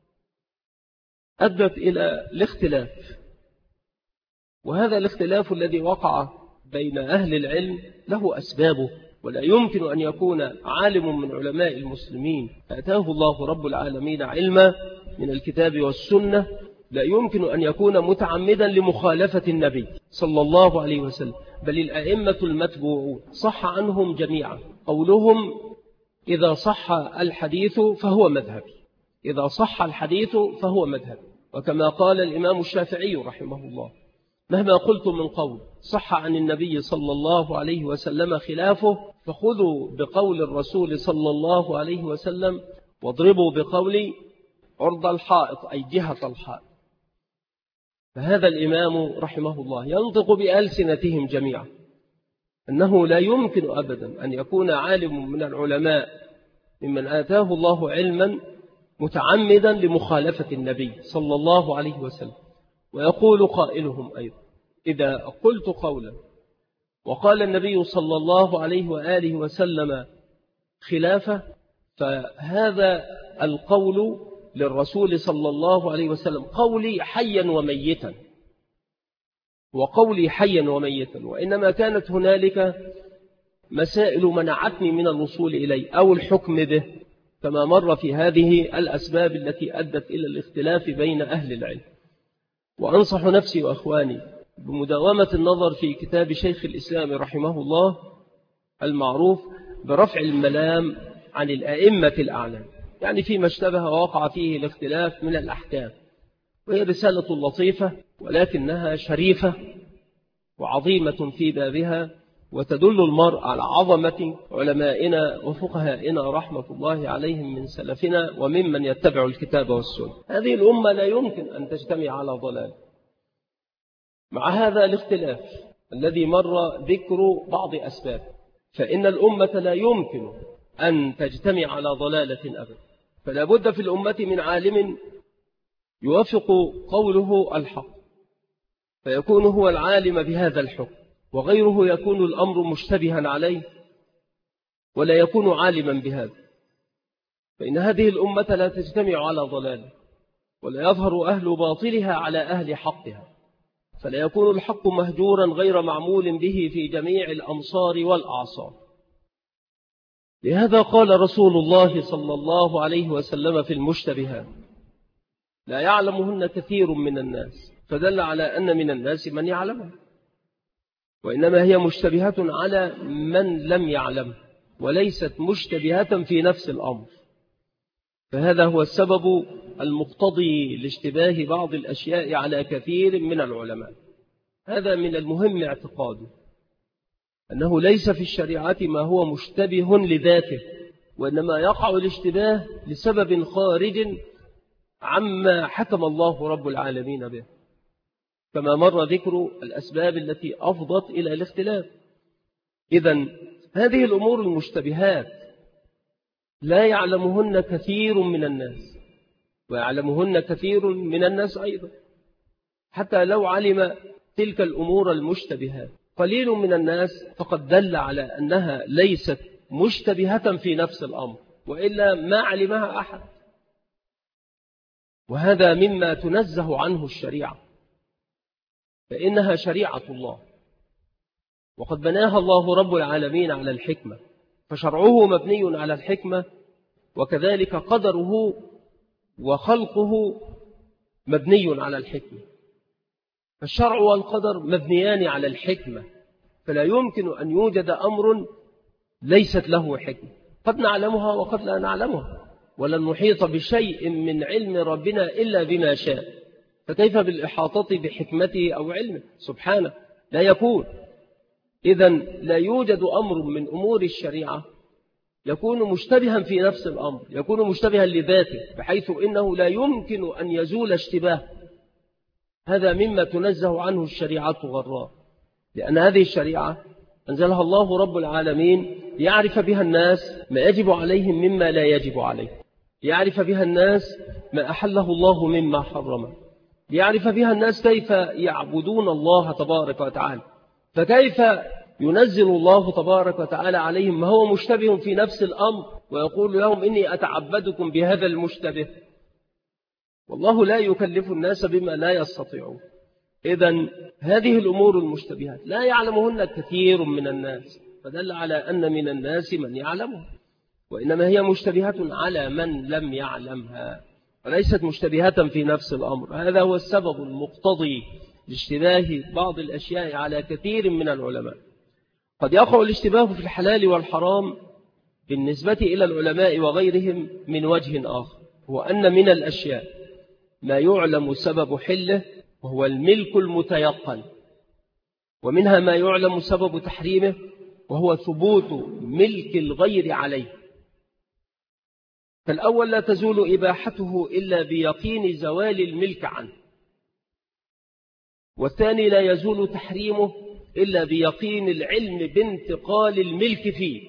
أدت إلى الاختلاف، وهذا الاختلاف الذي وقع بين أهل العلم له أسبابه، ولا يمكن أن يكون عالم من علماء المسلمين أتاه الله رب العالمين علما من الكتاب والسنة لا يمكن أن يكون متعمدا لمخالفة النبي صلى الله عليه وسلم، بل الأئمة المتبوعون صح عنهم جميعا قولهم إذا صح الحديث فهو مذهبي، إذا صح الحديث فهو مذهبي. وكما قال الإمام الشافعي رحمه الله مهما قلت من قول صح عن النبي صلى الله عليه وسلم خلافه فخذوا بقول الرسول صلى الله عليه وسلم واضربوا بقول عرض الحائط أي جهة الحائط. فهذا الإمام رحمه الله ينطق بألسنتهم جميعا أنه لا يمكن أبدا أن يكون عالم من العلماء ممن آتاه الله علما متعمدا لمخالفة النبي صلى الله عليه وسلم. ويقول قائلهم أيضا إذا قلت قولا وقال النبي صلى الله عليه وآله وسلم خلافه فهذا القول للرسول صلى الله عليه وسلم قولي حيا وميتا، وقولي حيا وميتا، وإنما كانت هنالك مسائل منعتني من الوصول إليه أو الحكم به، كما مر في هذه الأسباب التي أدت إلى الاختلاف بين أهل العلم. وأنصح نفسي وأخواني بمداومة النظر في كتاب شيخ الإسلام رحمه الله المعروف برفع الملام عن الأئمة الأعلام، يعني فيما اشتبه ووقع فيه الاختلاف من الأحكام، وهي رسالة لطيفة ولكنها شريفة وعظيمة في بابها، وتدل المرء على عظمة علمائنا وفقهائنا رحمة الله عليهم من سلفنا وممن يتبع الكتاب والسنة. هذه الأمة لا يمكن أن تجتمع على ضلال، مع هذا الاختلاف الذي مر ذكر بعض أسباب، فإن الأمة لا يمكن أن تجتمع على ضلالة أبدا، فلا بد في الأمة من عالم يوافق قوله الحق فيكون هو العالم بهذا الحكم، وغيره يكون الأمر مشتبها عليه ولا يكون عالما بهذا، فإن هذه الأمة لا تجتمع على ضلال، ولا يظهر أهل باطلها على أهل حقها، فلا يكون الحق مهجورا غير معمول به في جميع الأمصار والأعصار. لهذا قال رسول الله صلى الله عليه وسلم في المشتبهات: لا يعلمهن كثير من الناس، فدل على أن من الناس من يعلمها، وإنما هي مشتبهات على من لم يعلم، وليست مشتبهة في نفس الأمر. فهذا هو السبب المقتضي لاشتباه بعض الأشياء على كثير من العلماء. هذا من المهم اعتقاده أنه ليس في الشريعة ما هو مشتبه لذاته، وإنما يقع الاشتباه لسبب خارج عما حكم الله رب العالمين به، كما مر ذكر الأسباب التي أفضت إلى الاختلاف. إذن هذه الأمور المشتبهات لا يعلمهن كثير من الناس، ويعلمهن كثير من الناس أيضا، حتى لو علم تلك الأمور المشتبهات قليل من الناس فقد دل على أنها ليست مشتبهة في نفس الأمر، وإلا ما علمها أحد. وهذا مما تنزه عنه الشريعة، فإنها شريعة الله، وقد بناها الله رب العالمين على الحكمة، فشرعه مبني على الحكمة، وكذلك قدره وخلقه مبني على الحكمة. فالشرع والقدر مبنيان على الحكمة، فلا يمكن أن يوجد أمر ليست له حكمة، قد نعلمها وقد لا نعلمها، ولن نحيط بشيء من علم ربنا إلا بما شاء، فكيف بالإحاطة بحكمته أو علمه سبحانه؟ لا يكون. إذن لا يوجد أمر من أمور الشريعة يكون مشتبها في نفس الأمر، يكون مشتبها لذاته، بحيث إنه لا يمكن أن يزول اشتباه. هذا مما تنزه عنه الشريعة غراء، لأن هذه الشريعة أنزلها الله رب العالمين ليعرف بها الناس ما يجب عليهم مما لا يجب عليه، ليعرف بها الناس ما أحله الله مما حرمه، ليعرف بها الناس كيف يعبدون الله تبارك وتعالى. فكيف ينزل الله تبارك وتعالى عليهم ما هو مشتبه في نفس الأمر ويقول لهم إني أتعبدكم بهذا المشتبه؟ والله لا يكلف الناس بما لا يستطيعون. إذن هذه الأمور المشتبهات لا يعلمهن كثير من الناس، فدل على أن من الناس من يعلمها، وإنما هي مشتبهات على من لم يعلمها، وليست مشتبهة في نفس الأمر. هذا هو السبب المقتضي لاشتباه بعض الأشياء على كثير من العلماء. قد يقع الاشتباه في الحلال والحرام بالنسبة إلى العلماء وغيرهم من وجه آخر، هو أن من الأشياء ما يعلم سبب حله وهو الملك المتيقن، ومنها ما يعلم سبب تحريمه وهو ثبوت ملك الغير عليه. فالأول لا تزول إباحته إلا بيقين زوال الملك عنه، والثاني لا يزول تحريمه إلا بيقين العلم بانتقال الملك فيه.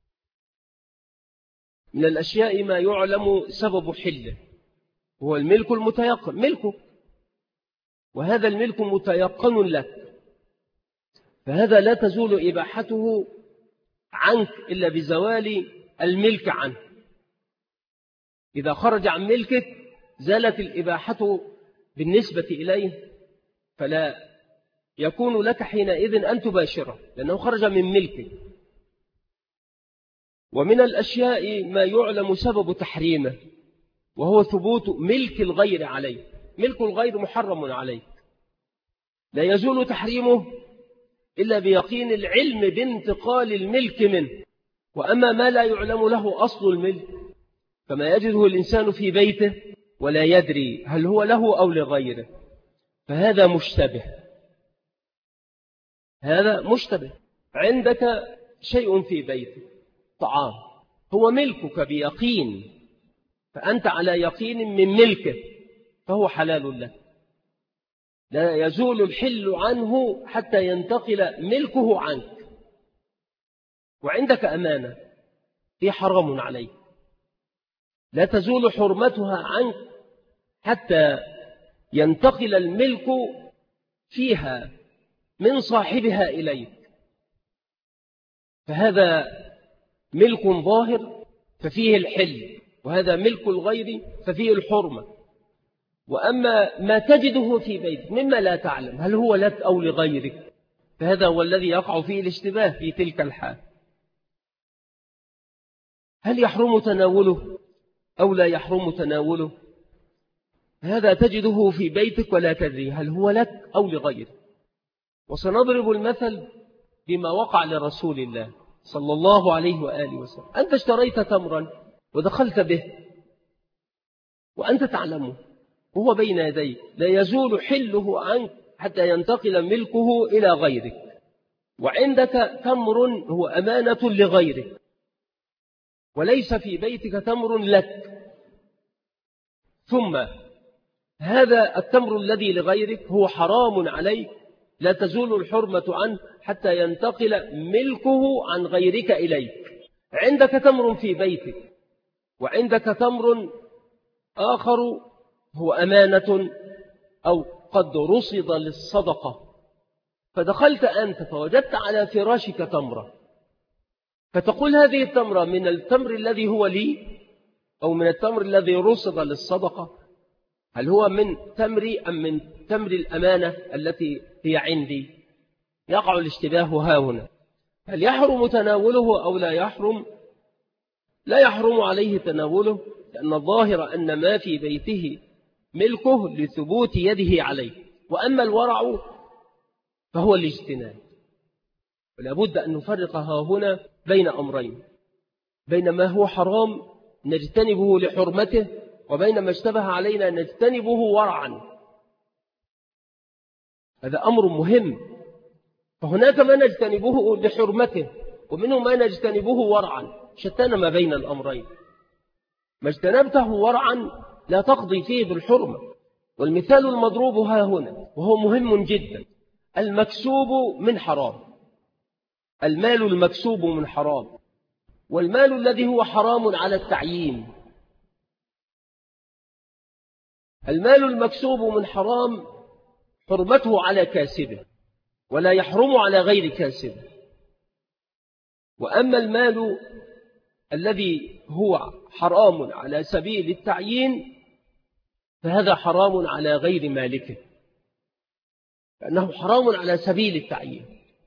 من الأشياء ما يعلم سبب حله هو الملك المتيقن، ملكه، وهذا الملك متيقن لك، فهذا لا تزول إباحته عنك إلا بزوال الملك عنه. إذا خرج عن ملكك زالت الإباحة بالنسبة إليه، فلا يكون لك حينئذ أن تباشره لأنه خرج من ملكك. ومن الأشياء ما يعلم سبب تحريمه وهو ثبوت ملك الغير عليه، ملك الغير محرم عليه، لا يزول تحريمه إلا بيقين العلم بانتقال الملك منه. وأما ما لا يعلم له أصل الملك، فما يجده الإنسان في بيته ولا يدري هل هو له أو لغيره، فهذا مشتبه. هذا مشتبه. عندك شيء في بيتك طعام هو ملكك بيقين، فأنت على يقين من ملكه، فهو حلال لك، لا يزول الحل عنه حتى ينتقل ملكه عنك. وعندك أمانة هي حرام عليك، لا تزول حرمتها عنك حتى ينتقل الملك فيها من صاحبها إليك، فهذا ملك ظاهر ففيه الحل، وهذا ملك الغير ففيه الحرمة. وأما ما تجده في بيتك مما لا تعلم هل هو لك أو لغيرك، فهذا هو الذي يقع فيه الاشتباه في تلك الحال. هل يحرم تناوله أو لا يحرم تناوله؟ هذا تجده في بيتك ولا تدري هل هو لك أو لغيرك. وسنضرب المثل بما وقع لرسول الله صلى الله عليه وآله وسلم. أنت اشتريت تمرا ودخلت به وأنت تعلمه وهو بين يديك، لا يزول حله عنك حتى ينتقل ملكه إلى غيرك. وعندك تمر هو أمانة لغيرك وليس في بيتك تمر لك، ثم هذا التمر الذي لغيرك هو حرام عليك، لا تزول الحرمة عنه حتى ينتقل ملكه عن غيرك إليك. عندك تمر في بيتك وعندك تمر آخر هو أمانة أو قد رصد للصدقة، فدخلت أنت فوجدت على فراشك تمرة، فتقول هذه التمرة من التمر الذي هو لي أو من التمر الذي رصد للصدقة؟ هل هو من تمري أم من تمر الأمانة التي هي عندي؟ يقع الاشتباه ها هنا. هل يحرم تناوله أو لا يحرم؟ لا يحرم عليه تناوله، لأن الظاهر أن ما في بيته ملكه لثبوت يده عليه. وأما الورع فهو الاجتناب. ولا بد أن نفرق ها هنا بين أمرين، بين ما هو حرام نجتنبه لحرمته، وبين ما اشتبه علينا نجتنبه ورعا. هذا أمر مهم. فهناك ما نجتنبه لحرمته ومنه ما نجتنبه ورعا، شتان ما بين الأمرين. ما اجتنبته ورعا لا تقضي فيه بالحرمة. والمثال المضروب ها هنا وهو مهم جدا: المكسوب من حرام، المال المكسوب من حرام، والمال الذي هو حرام على التعيين. المال المكسوب من حرام حرمته على كاسبه ولا يحرم على غير كاسبه. وأما المال الذي هو حرام على سبيل التعيين فهذا حرام على غير مالكه، لأنه حرام على سبيل التعيين.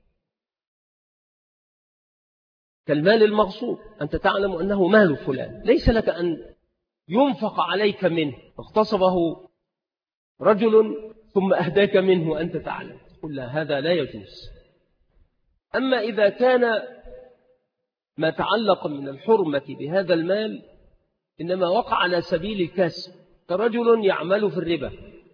كالمال المغصوب، أنت تعلم أنه مال فلان، ليس لك أن ينفق عليك منه، اغتصبه رجل ثم أهداك منه وأنت تعلم، قل لا، هذا لا يجوز. أما إذا كان ما تعلق من الحرمة بهذا المال إنما وقع على سبيل الكسب، كرجل يعمل في الربا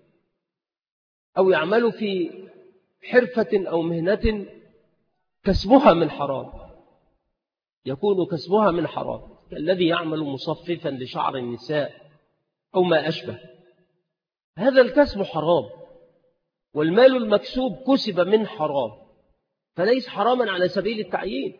أو يعمل في حرفة أو مهنة كسبها من حرام، يكون كسبها من حرام، كالذي يعمل مصففا لشعر النساء أو ما أشبه، هذا الكسب حرام. والمال المكسوب كسب من حرام فليس حراما على سبيل التعيين.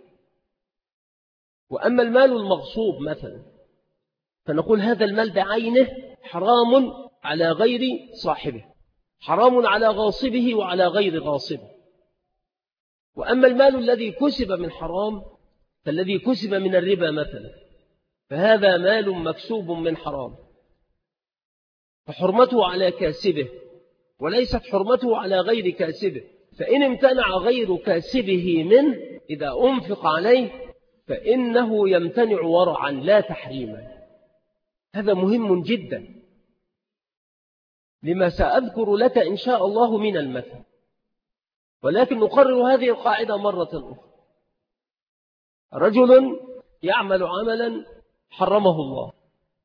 وأما المال المغصوب مثلا فنقول هذا المال بعينه حرام على غير صاحبه، حرام على غاصبه وعلى غير غاصبه. وأما المال الذي كسب من حرام فالذي كسب من الربا مثلا فهذا مال مكسوب من حرام، فحرمته على كاسبه وليست حرمته على غير كاسبه. فإن امتنع غير كاسبه منه إذا أنفق عليه فإنه يمتنع ورعا لا تحريما. هذا مهم جدا لما سأذكر لك إن شاء الله من المثل، ولكن نقرر هذه القاعدة مرة أخرى. رجل يعمل عملا حرمه الله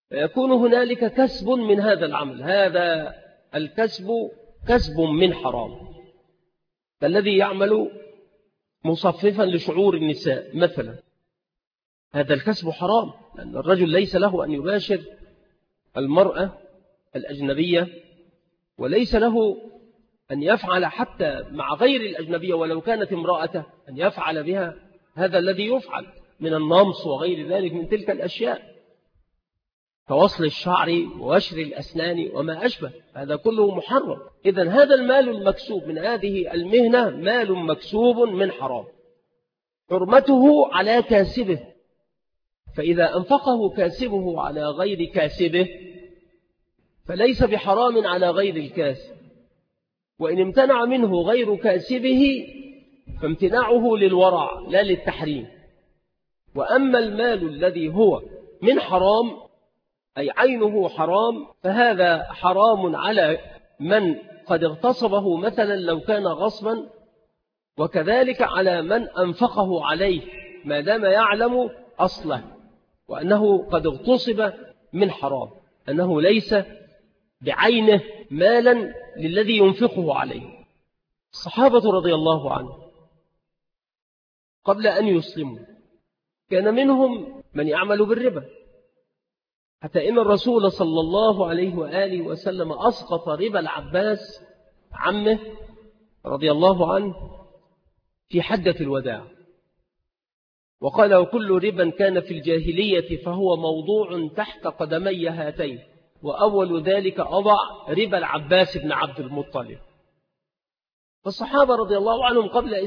فيكون هنالك كسب من هذا العمل، هذا الكسب كسب من حرام. فالذي يعمل مصففا لشعور النساء مثلا، هذا الكسب حرام، لأن الرجل ليس له أن يباشر المرأة الأجنبية، وليس له أن يفعل حتى مع غير الأجنبية ولو كانت امرأته أن يفعل بها هذا الذي يفعل من النمص وغير ذلك من تلك الأشياء، كوصل الشعر ووشر الأسنان وما أشبه، هذا كله محرم. إذن هذا المال المكسوب من هذه المهنة مال مكسوب من حرام، حرمته على كاسبه، فإذا أنفقه كاسبه على غير كاسبه فليس بحرام على غير الكاسب، وإن امتنع منه غير كاسبه فامتناعه للورع لا للتحريم. وأما المال الذي هو من حرام أي عينه حرام فهذا حرام على من قد اغتصبه مثلا لو كان غصبا، وكذلك على من أنفقه عليه ما دام يعلم أصله وأنه قد اغتصب من حرام، أنه ليس بعينه مالا للذي ينفقه عليه. الصحابة رضي الله عنهم قبل أن يسلموا كان منهم من يعمل بالربا، حتى إن الرسول صلى الله عليه وآله وسلم أسقط ربا العباس عمه رضي الله عنه في حجة الوداع، وقال: وكل ربا كان في الجاهلية فهو موضوع تحت قدمي هاتين، وأول ذلك أضع ربا العباس بن عبد المطلب. فالصحابة رضي الله عنهم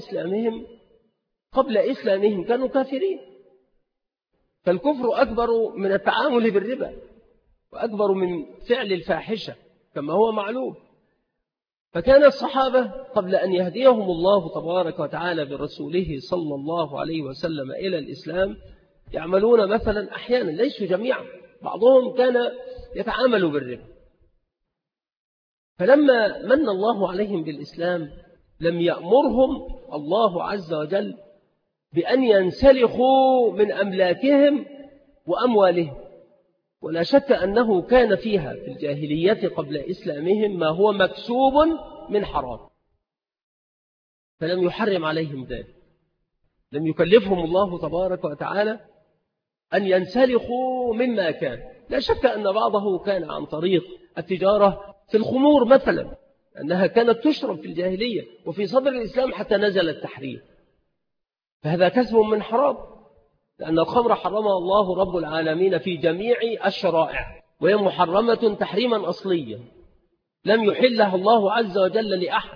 قبل إسلامهم كانوا كافرين، فالكفر أكبر من التعامل بالربا وأكبر من فعل الفاحشة كما هو معلوم. فكان الصحابة قبل أن يهديهم الله تبارك وتعالى برسوله صلى الله عليه وسلم إلى الإسلام يعملون مثلا أحيانا، ليسوا جميعا، بعضهم كان يتعامل بالربا. فلما من الله عليهم بالإسلام لم يأمرهم الله عز وجل بأن ينسلخوا من أملاكهم وأموالهم، ولا شك أنه كان فيها في الجاهلية قبل إسلامهم ما هو مكسوب من حرام، فلم يحرم عليهم ذلك، لم يكلفهم الله تبارك وتعالى أن ينسلخوا مما كان. لا شك أن بعضه كان عن طريق التجارة في الخمور مثلا، أنها كانت تشرب في الجاهلية وفي صدر الإسلام حتى نزل التحريم، فهذا كسب من حرام، لأن الخمر حرمها الله رب العالمين في جميع الشرائع، وهي محرمة تحريما أصليا لم يحلها الله عز وجل لأحد.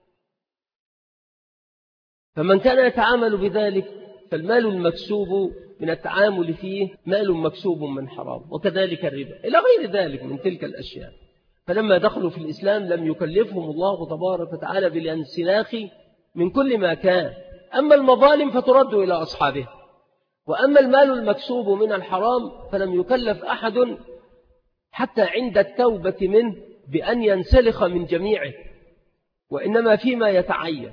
فمن كان يتعامل بذلك فالمال المكسوب من التعامل فيه مال مكسوب من حرام، وكذلك الربا إلى غير ذلك من تلك الأشياء. فلما دخلوا في الإسلام لم يكلفهم الله تبارك وتعالى بالانسلاخ من كل ما كان، أما المظالم فترد إلى أصحابها، وأما المال المكسوب من الحرام فلم يكلف أحد حتى عند التوبة منه بأن ينسلخ من جميعه، وإنما فيما يتعين.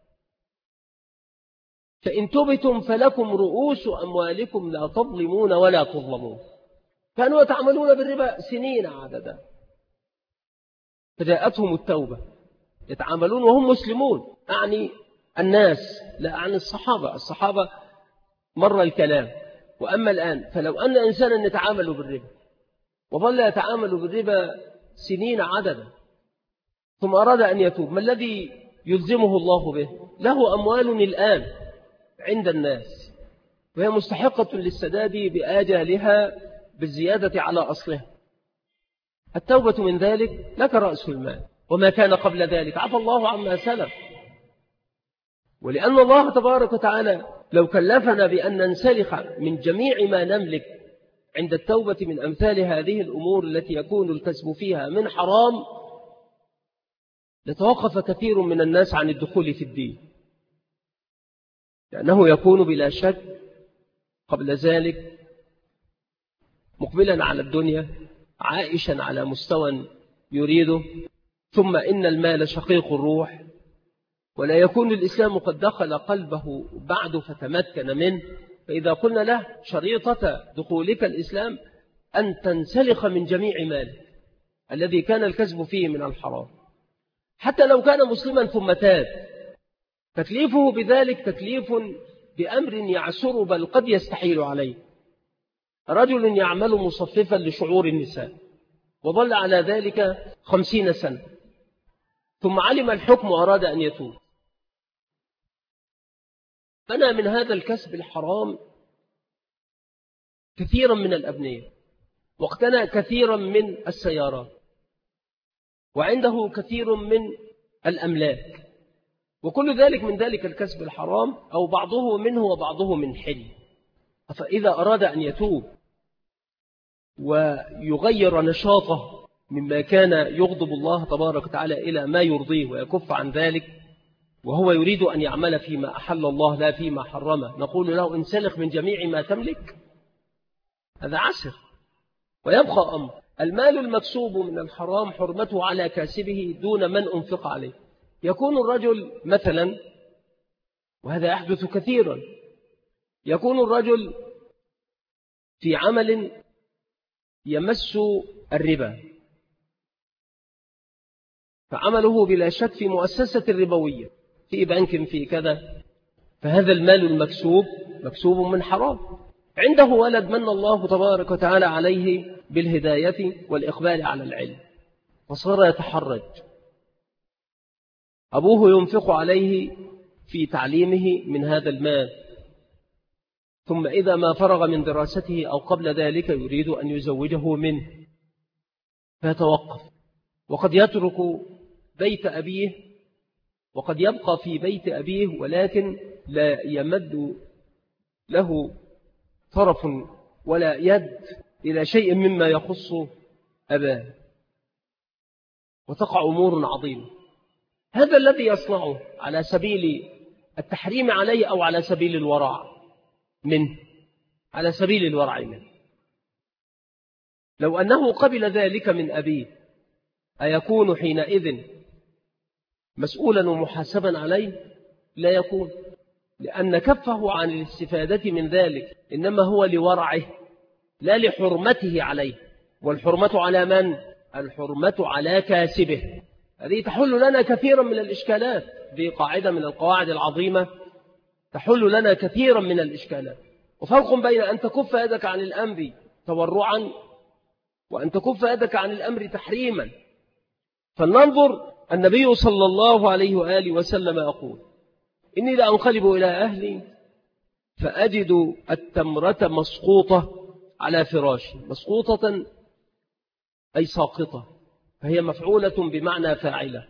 فإن تبتم فلكم رؤوس أموالكم لا تظلمون ولا تظلمون. كانوا يتعاملون بالربا سنين عددا، فجاءتهم التوبة يتعاملون وهم مسلمون، أعني الناس لا أعني الصحابة مر الكلام. وأما الآن فلو أن إنسانا يتعامل بالربا وظل يتعامل بالربا سنين عددا ثم أراد أن يتوب، ما الذي يلزمه الله به؟ له أموال الآن عند الناس وهي مستحقة للسداد بآجالها بالزيادة على أصلها. التوبة من ذلك لك رأس المال، وما كان قبل ذلك عفى الله عما سلف. ولأن الله تبارك وتعالى لو كلفنا بأن ننسلخ من جميع ما نملك عند التوبة من أمثال هذه الأمور التي يكون الكسب فيها من حرام لتوقف كثير من الناس عن الدخول في الدين، لأنه يكون بلا شك قبل ذلك مقبلا على الدنيا عائشا على مستوى يريده، ثم إن المال شقيق الروح، ولا يكون الإسلام قد دخل قلبه بعد فتمكن منه. فإذا قلنا له شريطة دخولك الإسلام أن تنسلخ من جميع مالك الذي كان الكسب فيه من الحرام، حتى لو كان مسلما ثم تاب. تكليفه بذلك تكليف بأمر يعسر بل قد يستحيل عليه. رجل يعمل مصففا لشعور النساء وظل على ذلك 50 سنة، ثم علم الحكم وأراد أن يتوب، بنى من هذا الكسب الحرام كثيرا من الأبنية، واقتنى كثيرا من السيارات، وعنده كثير من الأملاك، وكل ذلك من ذلك الكسب الحرام، أو بعضه منه وبعضه من حل. فإذا أراد أن يتوب ويغير نشاطه مما كان يغضب الله تبارك وتعالى إلى ما يرضيه ويكف عن ذلك، وهو يريد أن يعمل فيما أحل الله لا فيما حرمه، نقول له انسلخ من جميع ما تملك. هذا عسر. ويبقى أمر المال المكسوب من الحرام حرمته على كاسبه دون من أنفق عليه. يكون الرجل مثلا، وهذا يحدث كثيرا، يكون الرجل في عمل يمس الربا، فعمله بلا شك في مؤسسة ربوية، في بنك، في كذا، فهذا المال المكسوب مكسوب من حرام. عنده ولد من الله تبارك وتعالى عليه بالهداية والإقبال على العلم، فصار يتحرج، أبوه ينفق عليه في تعليمه من هذا المال، ثم إذا ما فرغ من دراسته أو قبل ذلك يريد أن يزوجه منه، فيتوقف، وقد يترك بيت أبيه، وقد يبقى في بيت أبيه ولكن لا يمد له طرف ولا يد إلى شيء مما يخص أباه، وتقع أمور عظيمة. هذا الذي يصنعه على سبيل التحريم عليه أو على سبيل الورع منه، على سبيل الورع منه. لو أنه قبل ذلك من أبيه أيكون حينئذ مسؤولا ومحاسبا عليه؟ لا يكون، لأن كفه عن الاستفادة من ذلك إنما هو لورعه لا لحرمته عليه. والحرمة على من؟ الحرمة على كاسبه. هذه تحل لنا كثيرا من الإشكالات، دي قاعدة من القواعد العظيمة تحل لنا كثيرا من الإشكالات. وفرق بين أن تكف يدك عن الأمر تورعا وأن تكف يدك عن الأمر تحريما. فلننظر، النبي صلى الله عليه وآله وسلم يقول: إني لأنقلب إلى أهلي فأجد التمرة مسقوطة على فراشي. مسقوطة أي ساقطة، فهي مفعولة بمعنى فاعلة.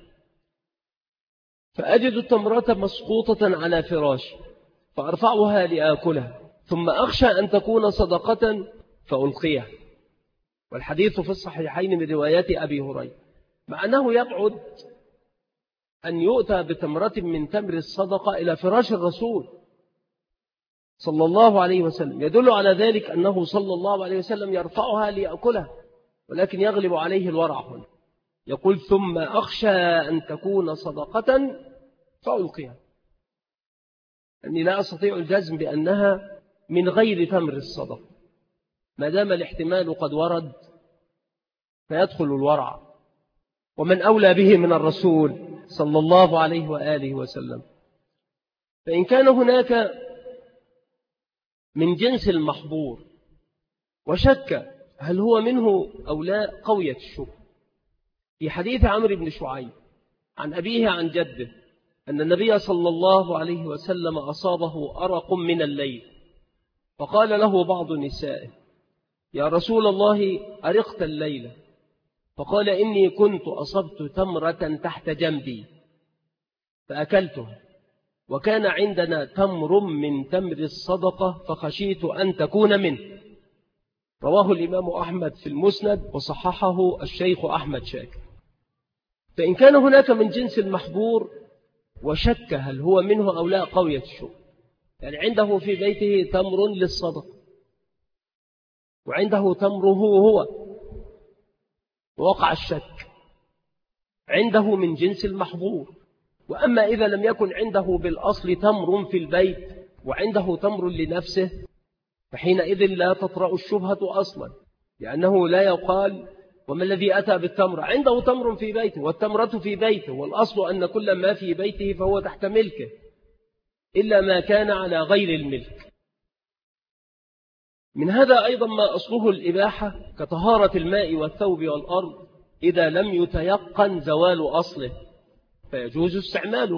فأجد التمرة مسقوطة على فراشي فأرفعها لآكلها، ثم أخشى أن تكون صدقة فألقيها. والحديث في الصحيحين من روايات أبي هريرة، مع أنه يبعد أن يؤتى بتمرة من تمر الصدقة إلى فراش الرسول صلى الله عليه وسلم، يدل على ذلك أنه صلى الله عليه وسلم يرفعها ليأكلها، ولكن يغلب عليه الورع هنا. يقول: ثم أخشى أن تكون صدقة فألقيها، أني لا أستطيع الجزم بأنها من غير تمر الصدقة، ما دام الاحتمال قد ورد فيدخل الورع، ومن أولى به من الرسول صلى الله عليه وآله وسلم. فإن كان هناك من جنس المحظور وشك هل هو منه أو لا، قوية الشبهة. في حديث عمرو بن شعيب عن أبيه عن جده أن النبي صلى الله عليه وسلم أصابه أرق من الليل، فقال له بعض نسائه: يا رسول الله أرقت الليلة؟ فقال: إني كنت أصبت تمرة تحت جنبي فأكلتها، وكان عندنا تمر من تمر الصدقة فخشيت أن تكون منه. رواه الإمام أحمد في المسند وصححه الشيخ أحمد شاكر. فإن كان هناك من جنس المحظور وشك هل هو منه أو لا، قوية الشبهة. يعني عنده في بيته تمر للصدقة وعنده تمره هو، ووقع الشك، عنده من جنس المحظور. وأما إذا لم يكن عنده بالأصل تمر في البيت وعنده تمر لنفسه، فحينئذ لا تطرأ الشبهة أصلا، لأنه لا يقال وما الذي أتى بالتمر؟ عنده تمر في بيته والتمرة في بيته، والأصل أن كل ما في بيته فهو تحت ملكه إلا ما كان على غير الملك. من هذا أيضا ما أصله الإباحة كطهارة الماء والثوب والأرض إذا لم يتيقن زوال أصله فيجوز استعماله.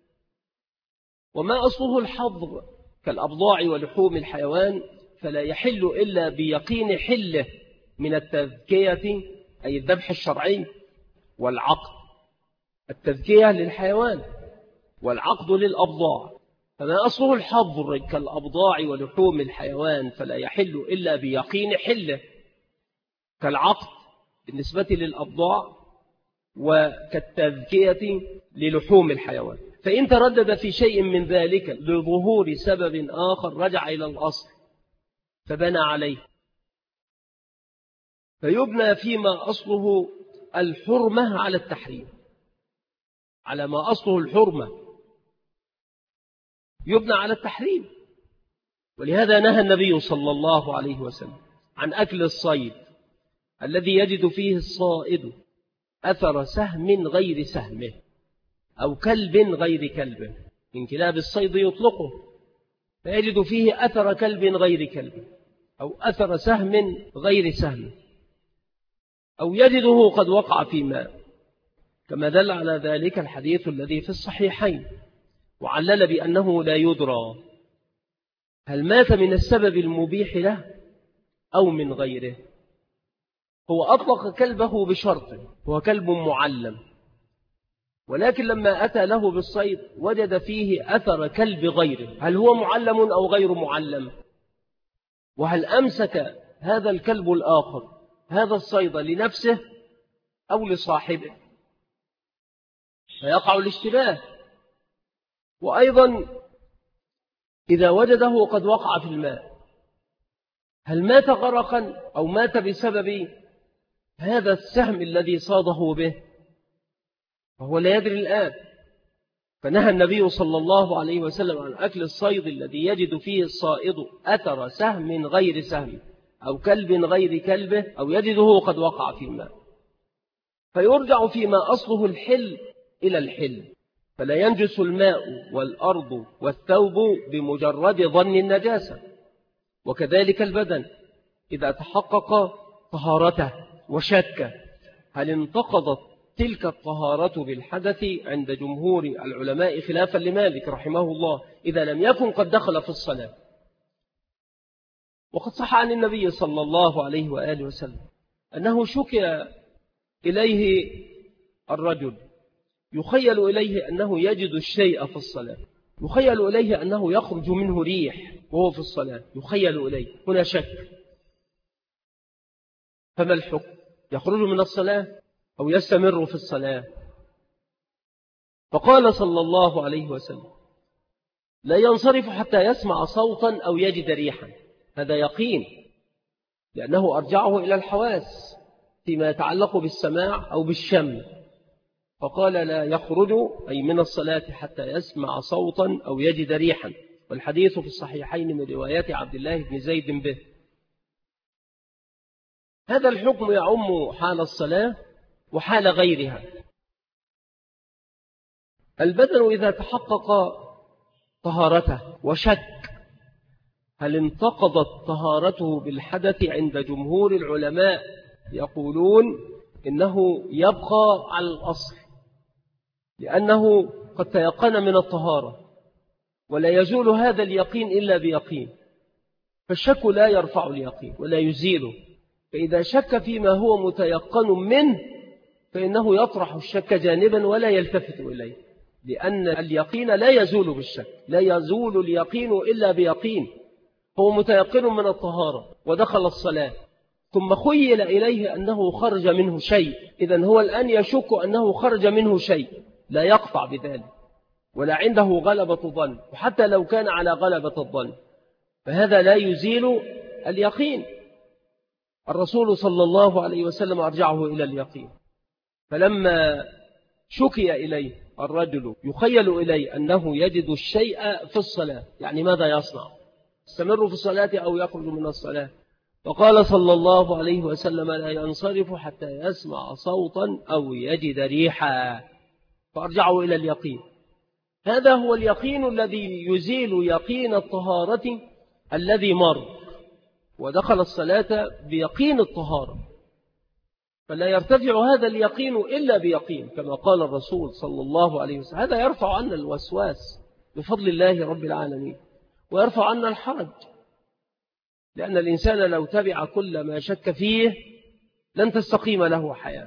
وما أصله الحظر كالأبضاع ولحوم الحيوان فلا يحل إلا بيقين حله من التذكية أي الذبح الشرعي والعقد. التذكية للحيوان والعقد للأبضاع. فما أصله الحظر كالأبضاع ولحوم الحيوان فلا يحل إلا بيقين حله كالعقد بالنسبة للأبضاع وكالتذكية للحوم الحيوان. فإن تردد في شيء من ذلك لظهور سبب آخر رجع إلى الأصل فبنى عليه، فيبنى فيما أصله الحرمة على التحريم، على ما أصله الحرمة يبنى على التحريم. ولهذا نهى النبي صلى الله عليه وسلم عن أكل الصيد الذي يجد فيه الصائد أثر سهم غير سهمه أو كلب غير كلبه. من كلاب الصيد يطلقه فيجد فيه أثر كلب غير كلبه أو أثر سهم غير سهمه أو يجده قد وقع في ماء، كما دل على ذلك الحديث الذي في الصحيحين وعلل بأنه لا يدرى هل مات من السبب المبيح له أو من غيره. هو أطلق كلبه بشرط هو كلب معلم، ولكن لما أتى له بالصيد وجد فيه أثر كلب غيره، هل هو معلم أو غير معلم؟ وهل أمسك هذا الكلب الآخر هذا الصيد لنفسه أو لصاحبه؟ فيقع الاشتباه. وأيضا إذا وجده قد وقع في الماء هل مات غرقا أو مات بسبب هذا السهم الذي صاده به؟ وهو لا يدري الآن. فنهى النبي صلى الله عليه وسلم عن أكل الصيد الذي يجد فيه الصائد أثر سهم غير سهم أو كلب غير كلبه أو يجده قد وقع في الماء. فيرجع فيما أصله الحل إلى الحل، فلا ينجس الماء والأرض والثوب بمجرد ظن النجاسة. وكذلك البدن إذا تحقق طهارته وشك هل انتقضت تلك الطهارة بالحدث عند جمهور العلماء خلافا لمالك رحمه الله إذا لم يكن قد دخل في الصلاة. وقد صح عن النبي صلى الله عليه وآله وسلم أنه شكى إليه الرجل يخيل إليه أنه يجد الشيء في الصلاة، يخيل إليه أنه يخرج منه ريح وهو في الصلاة، يخيل إليه، هنا شك. فما الحكم؟ يخرج من الصلاة أو يستمر في الصلاة؟ فقال صلى الله عليه وسلم لا ينصرف حتى يسمع صوتا أو يجد ريحا. هذا يقين لأنه أرجعه إلى الحواس فيما يتعلق بالسماع أو بالشم. فقال لا يخرج أي من الصلاة حتى يسمع صوتا أو يجد ريحا، والحديث في الصحيحين من روايات عبد الله بن زيد به. هذا الحكم يعم حال الصلاة وحال غيرها. البدن إذا تحقق طهارته وشك هل انتقضت طهارته بالحدث عند جمهور العلماء يقولون إنه يبقى على الأصل لأنه قد تيقن من الطهارة ولا يزول هذا اليقين إلا بيقين، فالشك لا يرفع اليقين ولا يزيله. فإذا شك فيما هو متيقن منه فإنه يطرح الشك جانبا ولا يلتفت إليه، لأن اليقين لا يزول بالشك، لا يزول اليقين إلا بيقين. هو متيقن من الطهارة ودخل الصلاة ثم خيل إليه أنه خرج منه شيء، إذن هو الآن يشك أنه خرج منه شيء، لا يقطع بذلك ولا عنده غلبة ظن، وحتى لو كان على غلبة الظن فهذا لا يزيل اليقين. الرسول صلى الله عليه وسلم أرجعه إلى اليقين. فلما شكي إليه الرجل يخيل إليه أنه يجد الشيء في الصلاة، يعني ماذا يصنع؟ يستمر في الصلاة أو يخرج من الصلاة؟ فقال صلى الله عليه وسلم لا ينصرف حتى يسمع صوتا أو يجد ريحا، فأرجعوا إلى اليقين. هذا هو اليقين الذي يزيل يقين الطهارة الذي مر، ودخل الصلاة بيقين الطهارة، فلا يرتفع هذا اليقين إلا بيقين كما قال الرسول صلى الله عليه وسلم. هذا يرفع عنا الوسواس بفضل الله رب العالمين، ويرفع عنا الحرج، لأن الإنسان لو تبع كل ما شك فيه لن تستقيم له حياة.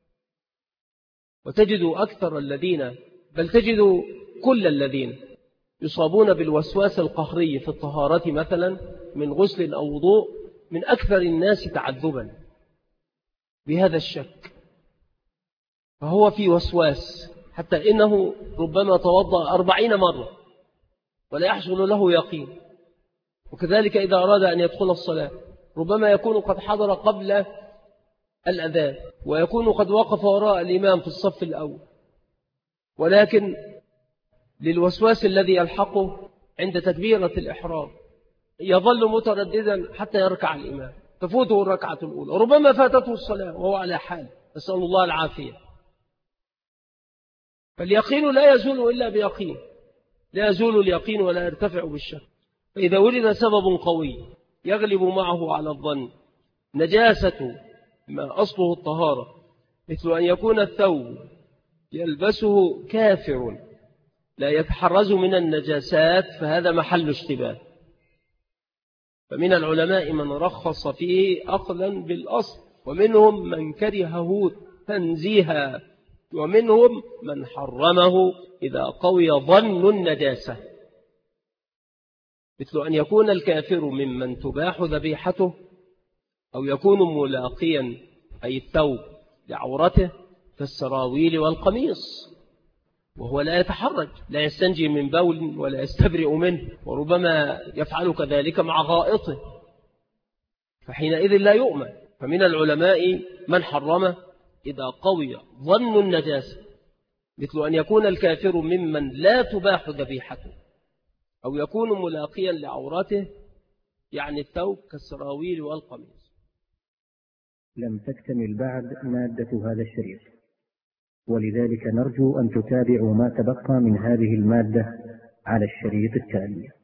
وتجد أكثر الذين، بل تجد كل الذين يصابون بالوسواس القهري في الطهارة مثلا من غسل أو وضوء من أكثر الناس تعذبا بهذا الشك، فهو في وسواس حتى إنه ربما توضأ 40 مرة ولا يحصل له يقين. وكذلك إذا أراد أن يدخل الصلاة ربما يكون قد حضر قبل الأذان ويكون قد وقف وراء الإمام في الصف الأول، ولكن للوسواس الذي يلحقه عند تكبيرة الإحرام يظل مترددا حتى يركع الإمام، تفوته الركعة الأولى، ربما فاتته الصلاة وهو على حال، نسأل الله العافية. فاليقين لا يزول إلا بيقين، لا يزول اليقين ولا يرتفع بالشك. فإذا وجد سبب قوي يغلب معه على الظن نجاسة ما أصله الطهارة، مثل أن يكون الثوب يلبسه كافر لا يتحرز من النجاسات، فهذا محل اشتباه. فمن العلماء من رخص فيه أخذا بالأصل، ومنهم من كرهه تنزيها، ومنهم من حرمه إذا قوي ظن النجاسة، مثل أن يكون الكافر ممن تباح ذبيحته، أو يكون ملاقيا أي الثوب لعورته كالسراويل والقميص، وهو لا يتحرج، لا يستنجي من بول ولا يستبرئ منه، وربما يفعل كذلك مع غائطه، فحينئذ لا يؤمن. فمن العلماء من حرمه إذا قوي ظن النجاسة، مثل أن يكون الكافر ممن لا تباح ذبيحته، أو يكون ملاقيا لعورته يعني الثوب كالسراويل والقميص. لم تكتمل بعد مادة هذا الشريط، ولذلك نرجو أن تتابعوا ما تبقى من هذه المادة على الشريط التالي.